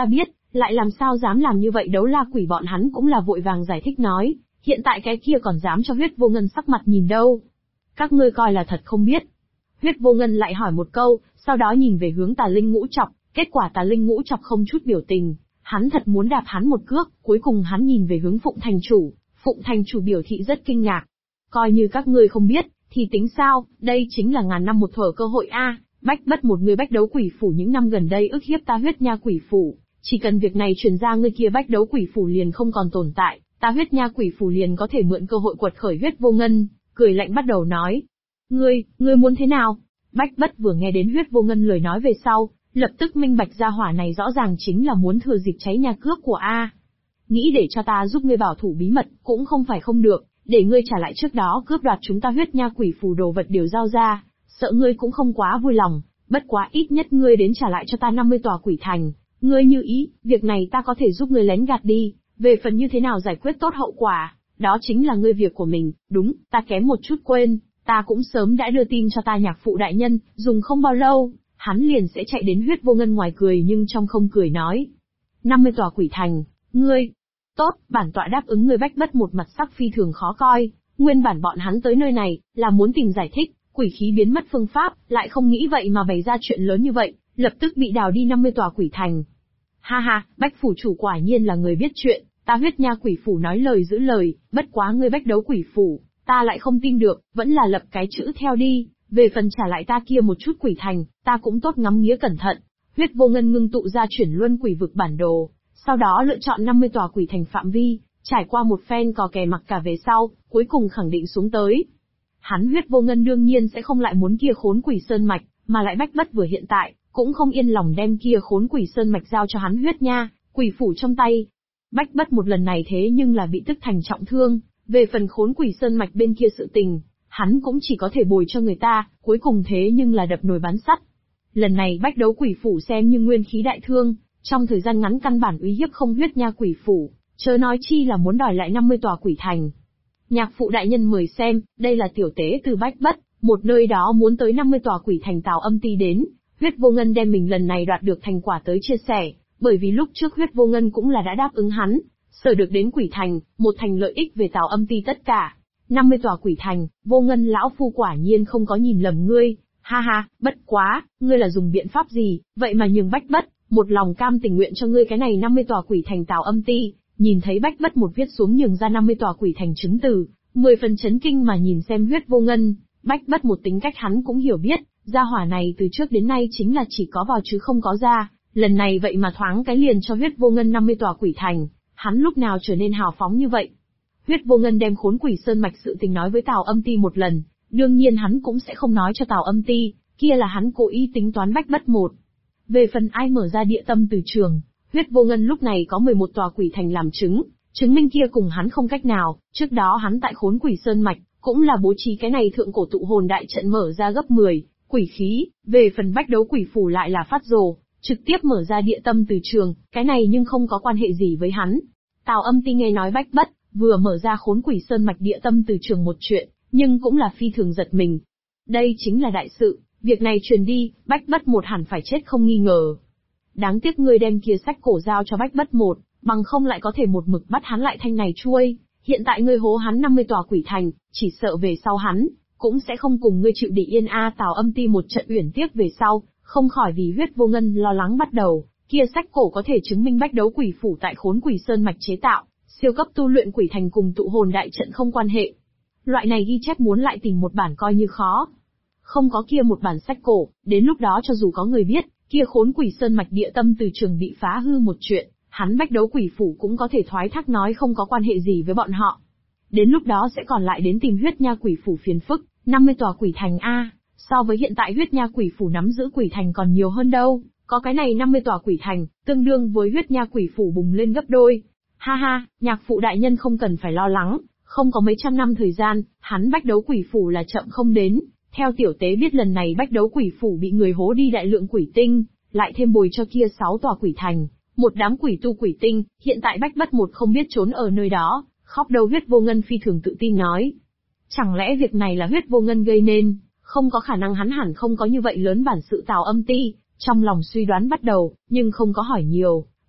lại làm sao dám làm như vậy. Đấu la quỷ bọn hắn cũng là vội vàng giải thích nói, hiện tại cái kia còn dám cho Huyết Vô Ngân sắc mặt nhìn đâu. Các ngươi coi là thật không biết. Huyết Vô Ngân lại hỏi một câu, sau đó nhìn về hướng Tà Linh Ngũ Chọc, kết quả Tà Linh Ngũ Chọc không chút biểu tình, hắn thật muốn đạp hắn một cước. Cuối cùng hắn nhìn về hướng Phụng Thành Chủ, Phụng Thành Chủ biểu thị rất kinh ngạc. Coi như các ngươi không biết, thì tính sao, đây chính là ngàn năm một thở cơ hội a. Bách Bất một người Bách Đấu Quỷ Phủ những năm gần đây ức hiếp ta Huyết Nha Quỷ Phủ, chỉ cần việc này truyền ra, người kia Bách Đấu Quỷ Phủ liền không còn tồn tại, ta Huyết Nha Quỷ Phủ liền có thể mượn cơ hội quật khởi. Huyết Vô Ngân cười lạnh bắt đầu nói, ngươi muốn thế nào? Bách Bất vừa nghe đến Huyết Vô Ngân lời nói về sau, lập tức minh bạch ra hỏa này rõ ràng chính là muốn thừa dịp cháy nhà cướp của A. Nghĩ để cho ta giúp ngươi bảo thủ bí mật, cũng không phải không được, để ngươi trả lại trước đó cướp đoạt chúng ta Huyết Nha Quỷ Phủ đồ vật đều giao ra, sợ ngươi cũng không quá vui lòng, bất quá ít nhất ngươi đến trả lại cho ta 50 tòa quỷ thành, ngươi như ý, việc này ta có thể giúp ngươi lén gạt đi, về phần như thế nào giải quyết tốt hậu quả, đó chính là ngươi việc của mình. Đúng, ta kém một chút quên, ta cũng sớm đã đưa tin cho ta nhạc phụ đại nhân, dùng không bao lâu, hắn liền sẽ chạy đến. Huyết Vô Ngân ngoài cười nhưng trong không cười nói, 50 tòa quỷ thành, ngươi, tốt, bản tọa đáp ứng. Ngươi Bách Bất một mặt sắc phi thường khó coi, nguyên bản bọn hắn tới nơi này, là muốn tìm giải thích, quỷ khí biến mất phương pháp, lại không nghĩ vậy mà bày ra chuyện lớn như vậy, lập tức bị đào đi 50 tòa quỷ thành. Ha ha, Bách Phủ chủ quả nhiên là người biết chuyện, ta Huyết Nha Quỷ Phủ nói lời giữ lời, bất quá ngươi Bách Đấu Quỷ Phủ, ta lại không tin được, vẫn là lập cái chữ theo đi, về phần trả lại ta kia một chút quỷ thành, ta cũng tốt ngắm nghía cẩn thận. Huyết Vô Ngân ngưng tụ ra chuyển luân quỷ vực bản đồ, sau đó lựa chọn 50 tòa quỷ thành phạm vi, trải qua một phen cò kè mặc cả về sau, cuối cùng khẳng định xuống tới. Hắn Huyết Vô Ngân đương nhiên sẽ không lại muốn kia khốn quỷ sơn mạch, mà lại Bách Bất vừa hiện tại, cũng không yên lòng đem kia khốn quỷ sơn mạch giao cho hắn Huyết Nha Quỷ Phủ trong tay. Bách Bất một lần này thế nhưng là bị tức thành trọng thương, về phần khốn quỷ sơn mạch bên kia sự tình, hắn cũng chỉ có thể bồi cho người ta, cuối cùng thế nhưng là đập nồi bán sắt. Lần này Bách Đấu Quỷ Phủ xem như nguyên khí đại thương, trong thời gian ngắn căn bản uy hiếp không Huyết Nha Quỷ Phủ, chớ nói chi là muốn đòi lại 50 tòa quỷ thành. Nhạc phụ đại nhân mời xem, đây là tiểu tế từ Bách Bất, một nơi đó muốn tới 50 tòa quỷ thành Tào Âm Ti đến. Huyết Vô Ngân đem mình lần này đoạt được thành quả tới chia sẻ, bởi vì lúc trước Huyết Vô Ngân cũng là đã đáp ứng hắn, sở được đến quỷ thành, một thành lợi ích về Tào Âm Ti tất cả. 50 tòa quỷ thành, Vô Ngân lão phu quả nhiên không có nhìn lầm ngươi, ha ha, bất quá, ngươi là dùng biện pháp gì, vậy mà nhường Bách Bất, một lòng cam tình nguyện cho ngươi cái này 50 tòa quỷ thành Tào Âm Ti. Nhìn thấy Bách Bất một viết xuống nhường ra 50 tòa quỷ thành chứng từ, 10 phần chấn kinh mà nhìn xem Huyết Vô Ngân, Bách Bất một tính cách hắn cũng hiểu biết, gia hỏa này từ trước đến nay chính là chỉ có vào chứ không có ra, lần này vậy mà thoáng cái liền cho Huyết Vô Ngân 50 tòa quỷ thành, hắn lúc nào trở nên hào phóng như vậy. Huyết Vô Ngân đem khốn quỷ sơn mạch sự tình nói với Tào Âm Ti một lần, đương nhiên hắn cũng sẽ không nói cho Tào Âm Ti, kia là hắn cố ý tính toán Bách Bất một. Về phần ai mở ra địa tâm từ trường, Huyết Vô Ngân lúc này có 11 tòa quỷ thành làm chứng minh kia cùng hắn không cách nào, trước đó hắn tại khốn quỷ sơn mạch, cũng là bố trí cái này thượng cổ tụ hồn đại trận mở ra gấp 10, quỷ khí, về phần Bách Đấu Quỷ Phủ lại là phát rồ, trực tiếp mở ra địa tâm từ trường, cái này nhưng không có quan hệ gì với hắn. Tào Âm Ti nghe nói Bách Bất vừa mở ra khốn quỷ sơn mạch địa tâm từ trường một chuyện, nhưng cũng là phi thường giật mình. Đây chính là đại sự, việc này truyền đi, Bách Bất một hẳn phải chết không nghi ngờ. Đáng tiếc ngươi đem kia sách cổ giao cho Bách Bất một, bằng không lại có thể một mực bắt hắn lại thanh này chuôi. Hiện tại ngươi hố hắn 50 tòa quỷ thành, chỉ sợ về sau hắn cũng sẽ không cùng ngươi chịu để yên a. Tào Âm Ti một trận uyển tiếc về sau, không khỏi vì Huyết Vô Ngân lo lắng bắt đầu. Kia sách cổ có thể chứng minh Bách Đấu Quỷ Phủ tại khốn quỷ sơn mạch chế tạo, siêu cấp tu luyện quỷ thành cùng tụ hồn đại trận không quan hệ. Loại này ghi chép muốn lại tìm một bản coi như khó. Không có kia một bản sách cổ, đến lúc đó cho dù có người biết, kia khốn quỷ sơn mạch địa tâm từ trường bị phá hư một chuyện, hắn Bách Đấu Quỷ Phủ cũng có thể thoái thác nói không có quan hệ gì với bọn họ. Đến lúc đó sẽ còn lại đến tìm Huyết Nha Quỷ Phủ phiền phức, 50 tòa quỷ thành a, so với hiện tại Huyết Nha Quỷ Phủ nắm giữ quỷ thành còn nhiều hơn đâu, có cái này 50 tòa quỷ thành, tương đương với Huyết Nha Quỷ Phủ bùng lên gấp đôi. Ha ha, nhạc phụ đại nhân không cần phải lo lắng, không có mấy trăm năm thời gian, hắn Bách Đấu Quỷ Phủ là chậm không đến. Theo tiểu tế biết lần này Bách Đấu Quỷ Phủ bị người hố đi đại lượng quỷ tinh, lại thêm bồi cho kia 6 tòa quỷ thành, một đám quỷ tu quỷ tinh, hiện tại Bách Bất một không biết trốn ở nơi đó, khóc đầu. Huyết Vô Ngân phi thường tự tin nói. Chẳng lẽ việc này là Huyết Vô Ngân gây nên, không có khả năng hắn hẳn không có như vậy lớn bản sự. Tào Âm Ti trong lòng suy đoán bắt đầu, nhưng không có hỏi nhiều,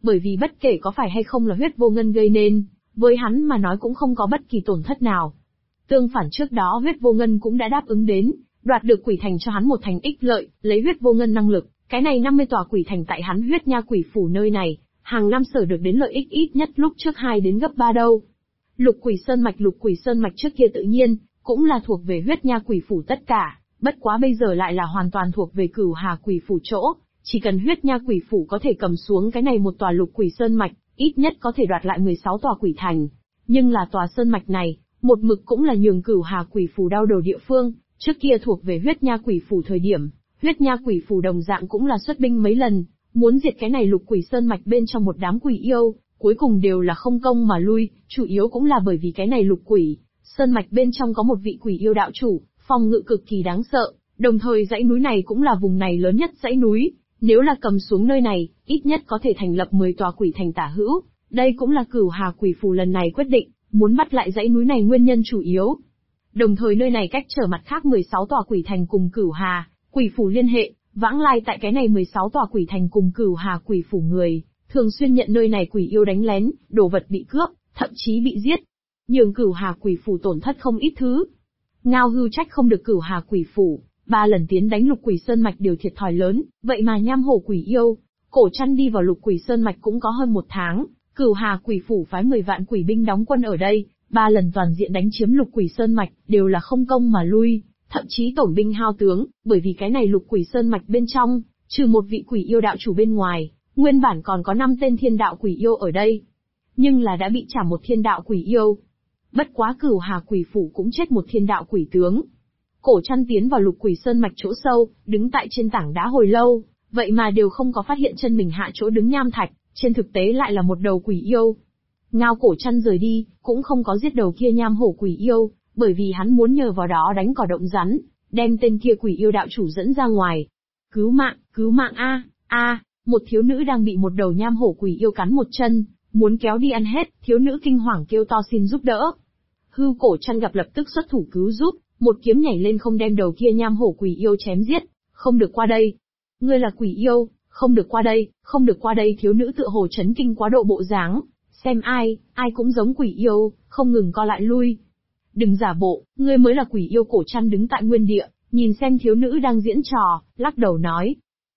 bởi vì bất kể có phải hay không là huyết vô ngân gây nên, với hắn mà nói cũng không có bất kỳ tổn thất nào. Tương phản trước đó huyết vô ngân cũng đã đáp ứng đến, đoạt được quỷ thành cho hắn một thành ích lợi, lấy huyết vô ngân năng lực, cái này 50 tòa quỷ thành tại hắn huyết nha quỷ phủ nơi này, hàng năm sở được đến lợi ích ít nhất lúc trước 2 đến gấp 3 đâu. Lục quỷ sơn mạch trước kia tự nhiên, cũng là thuộc về huyết nha quỷ phủ tất cả, bất quá bây giờ lại là hoàn toàn thuộc về Cửu Hà quỷ phủ chỗ, chỉ cần huyết nha quỷ phủ có thể cầm xuống cái này một tòa lục quỷ sơn mạch, ít nhất có thể đoạt lại 16 tòa quỷ thành. Nhưng là tòa sơn mạch này, một mực cũng là nhường Cửu Hà quỷ phủ đau đầu địa phương, trước kia thuộc về huyết nha quỷ phủ thời điểm, huyết nha quỷ phủ đồng dạng cũng là xuất binh mấy lần, muốn diệt cái này lục quỷ sơn mạch bên trong một đám quỷ yêu, cuối cùng đều là không công mà lui, chủ yếu cũng là bởi vì cái này lục quỷ sơn mạch bên trong có một vị quỷ yêu đạo chủ, phòng ngự cực kỳ đáng sợ, đồng thời dãy núi này cũng là vùng này lớn nhất dãy núi, nếu là cầm xuống nơi này, ít nhất có thể thành lập 10 tòa quỷ thành tả hữu, đây cũng là Cửu Hà quỷ phủ lần này quyết định, muốn bắt lại dãy núi này nguyên nhân chủ yếu. Đồng thời nơi này cách trở mặt khác 16 tòa quỷ thành cùng Cửu Hà quỷ phủ liên hệ, vãng lai tại cái này 16 tòa quỷ thành cùng Cửu Hà quỷ phủ người, thường xuyên nhận nơi này quỷ yêu đánh lén, đồ vật bị cướp, thậm chí bị giết. Nhường Cửu Hà quỷ phủ tổn thất không ít thứ. Ngao Hưu trách không được Cửu Hà quỷ phủ, 3 lần tiến đánh lục quỷ sơn mạch đều thiệt thòi lớn, vậy mà nham hổ quỷ yêu, cổ chăn đi vào lục quỷ sơn mạch cũng có hơn 1 tháng, Cửu Hà quỷ phủ phái 10 vạn quỷ binh đóng quân ở đây, 3 lần toàn diện đánh chiếm lục quỷ sơn mạch, đều là không công mà lui, thậm chí tổn binh hao tướng, bởi vì cái này lục quỷ sơn mạch bên trong, trừ một vị quỷ yêu đạo chủ bên ngoài, nguyên bản còn có 5 tên thiên đạo quỷ yêu ở đây. Nhưng là đã bị trả một thiên đạo quỷ yêu. Bất quá Cửu Hà quỷ phủ cũng chết một thiên đạo quỷ tướng. Cổ chăn tiến vào lục quỷ sơn mạch chỗ sâu, đứng tại trên tảng đá hồi lâu, vậy mà đều không có phát hiện chân mình hạ chỗ đứng nham thạch, trên thực tế lại là một đầu quỷ yêu. Ngao cổ chăn rời đi, cũng không có giết đầu kia nham hổ quỷ yêu, bởi vì hắn muốn nhờ vào đó đánh cỏ động rắn, đem tên kia quỷ yêu đạo chủ dẫn ra ngoài. Cứu mạng a! Một thiếu nữ đang bị một đầu nham hổ quỷ yêu cắn một chân, muốn kéo đi ăn hết, thiếu nữ kinh hoàng kêu to xin giúp đỡ. Hưu cổ chăn gặp lập tức xuất thủ cứu giúp, một kiếm nhảy lên không đem đầu kia nham hổ quỷ yêu chém giết, không được qua đây. Ngươi là quỷ yêu, không được qua đây, thiếu nữ tựa hồ chấn kinh quá độ bộ dáng, xem ai cũng giống quỷ yêu, không ngừng co lại lui. Đừng giả bộ, ngươi mới là quỷ yêu. Cổ chăn đứng tại nguyên địa, nhìn xem thiếu nữ đang diễn trò, lắc đầu nói.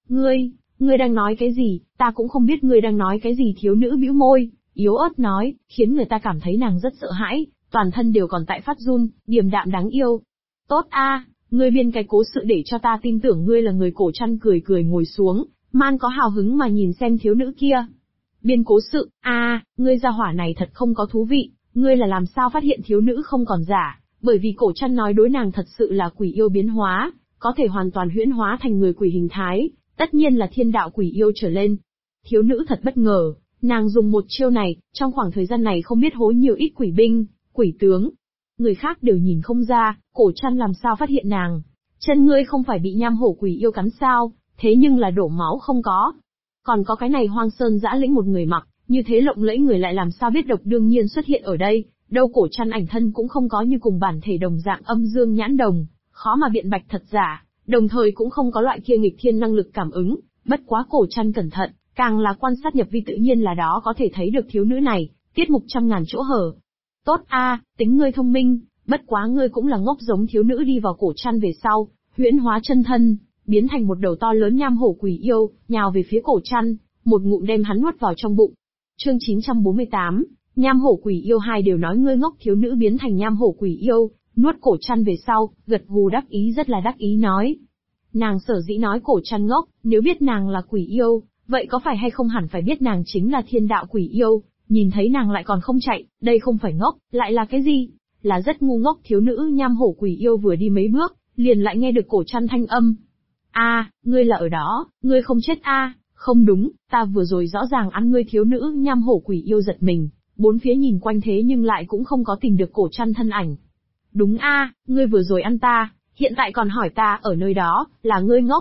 Ngươi đang nói cái gì, ta cũng không biết ngươi đang nói cái gì. Thiếu nữ bĩu môi, yếu ớt nói, khiến người ta cảm thấy nàng rất sợ hãi, toàn thân đều còn tại phát run, điềm đạm đáng yêu. Tốt a, ngươi biên cái cố sự để cho ta tin tưởng ngươi là người. Cổ chăn cười cười ngồi xuống, man có hào hứng mà nhìn xem thiếu nữ kia. Biên cố sự, ngươi gia hỏa này thật không có thú vị, ngươi là làm sao phát hiện thiếu nữ không còn giả, bởi vì cổ chăn nói đối nàng thật sự là quỷ yêu biến hóa, có thể hoàn toàn huyễn hóa thành người quỷ hình thái, tất nhiên là thiên đạo quỷ yêu trở lên. Thiếu nữ thật bất ngờ, nàng dùng một chiêu này, trong khoảng thời gian này không biết hối nhiều ít quỷ binh, quỷ tướng. Người khác đều nhìn không ra, cổ chăn làm sao phát hiện nàng. Chân ngươi không phải bị nham hổ quỷ yêu cắn sao, thế nhưng là đổ máu không có. Còn có cái này hoang sơn dã lĩnh một người mặc, như thế lộng lẫy người lại làm sao biết độc đương nhiên xuất hiện ở đây, đâu cổ chăn ảnh thân cũng không có như cùng bản thể đồng dạng âm dương nhãn đồng, khó mà biện bạch thật giả, đồng thời cũng không có loại kia nghịch thiên năng lực cảm ứng, bất quá cổ chăn cẩn thận, càng là quan sát nhập vi tự nhiên là đó có thể thấy được thiếu nữ này, tiết mục trăm ngàn chỗ hở. Tốt a, tính ngươi thông minh, bất quá ngươi cũng là ngốc giống thiếu nữ. Đi vào cổ chăn về sau, huyễn hóa chân thân, biến thành một đầu to lớn nham hổ quỷ yêu, nhào về phía cổ chăn, một ngụm đem hắn nuốt vào trong bụng. Chương 948, nham hổ quỷ yêu hai đều nói ngươi ngốc. Thiếu nữ biến thành nham hổ quỷ yêu, nuốt cổ chăn về sau, gật gù đắc ý, rất là đắc ý nói. Nàng sở dĩ nói cổ chăn ngốc, nếu biết nàng là quỷ yêu, vậy có phải hay không hẳn phải biết nàng chính là thiên đạo quỷ yêu, nhìn thấy nàng lại còn không chạy, đây không phải ngốc, lại là cái gì? Là rất ngu ngốc. Thiếu nữ nham hổ quỷ yêu vừa đi mấy bước, liền lại nghe được cổ chăn thanh âm. Ngươi là ở đó, ngươi không chết Không đúng, ta vừa rồi rõ ràng ăn ngươi. Thiếu nữ nham hổ quỷ yêu giật mình, bốn phía nhìn quanh thế nhưng lại cũng không có tìm được cổ chăn thân ảnh. Đúng ngươi vừa rồi ăn ta, hiện tại còn hỏi ta ở nơi đó, là ngươi ngốc.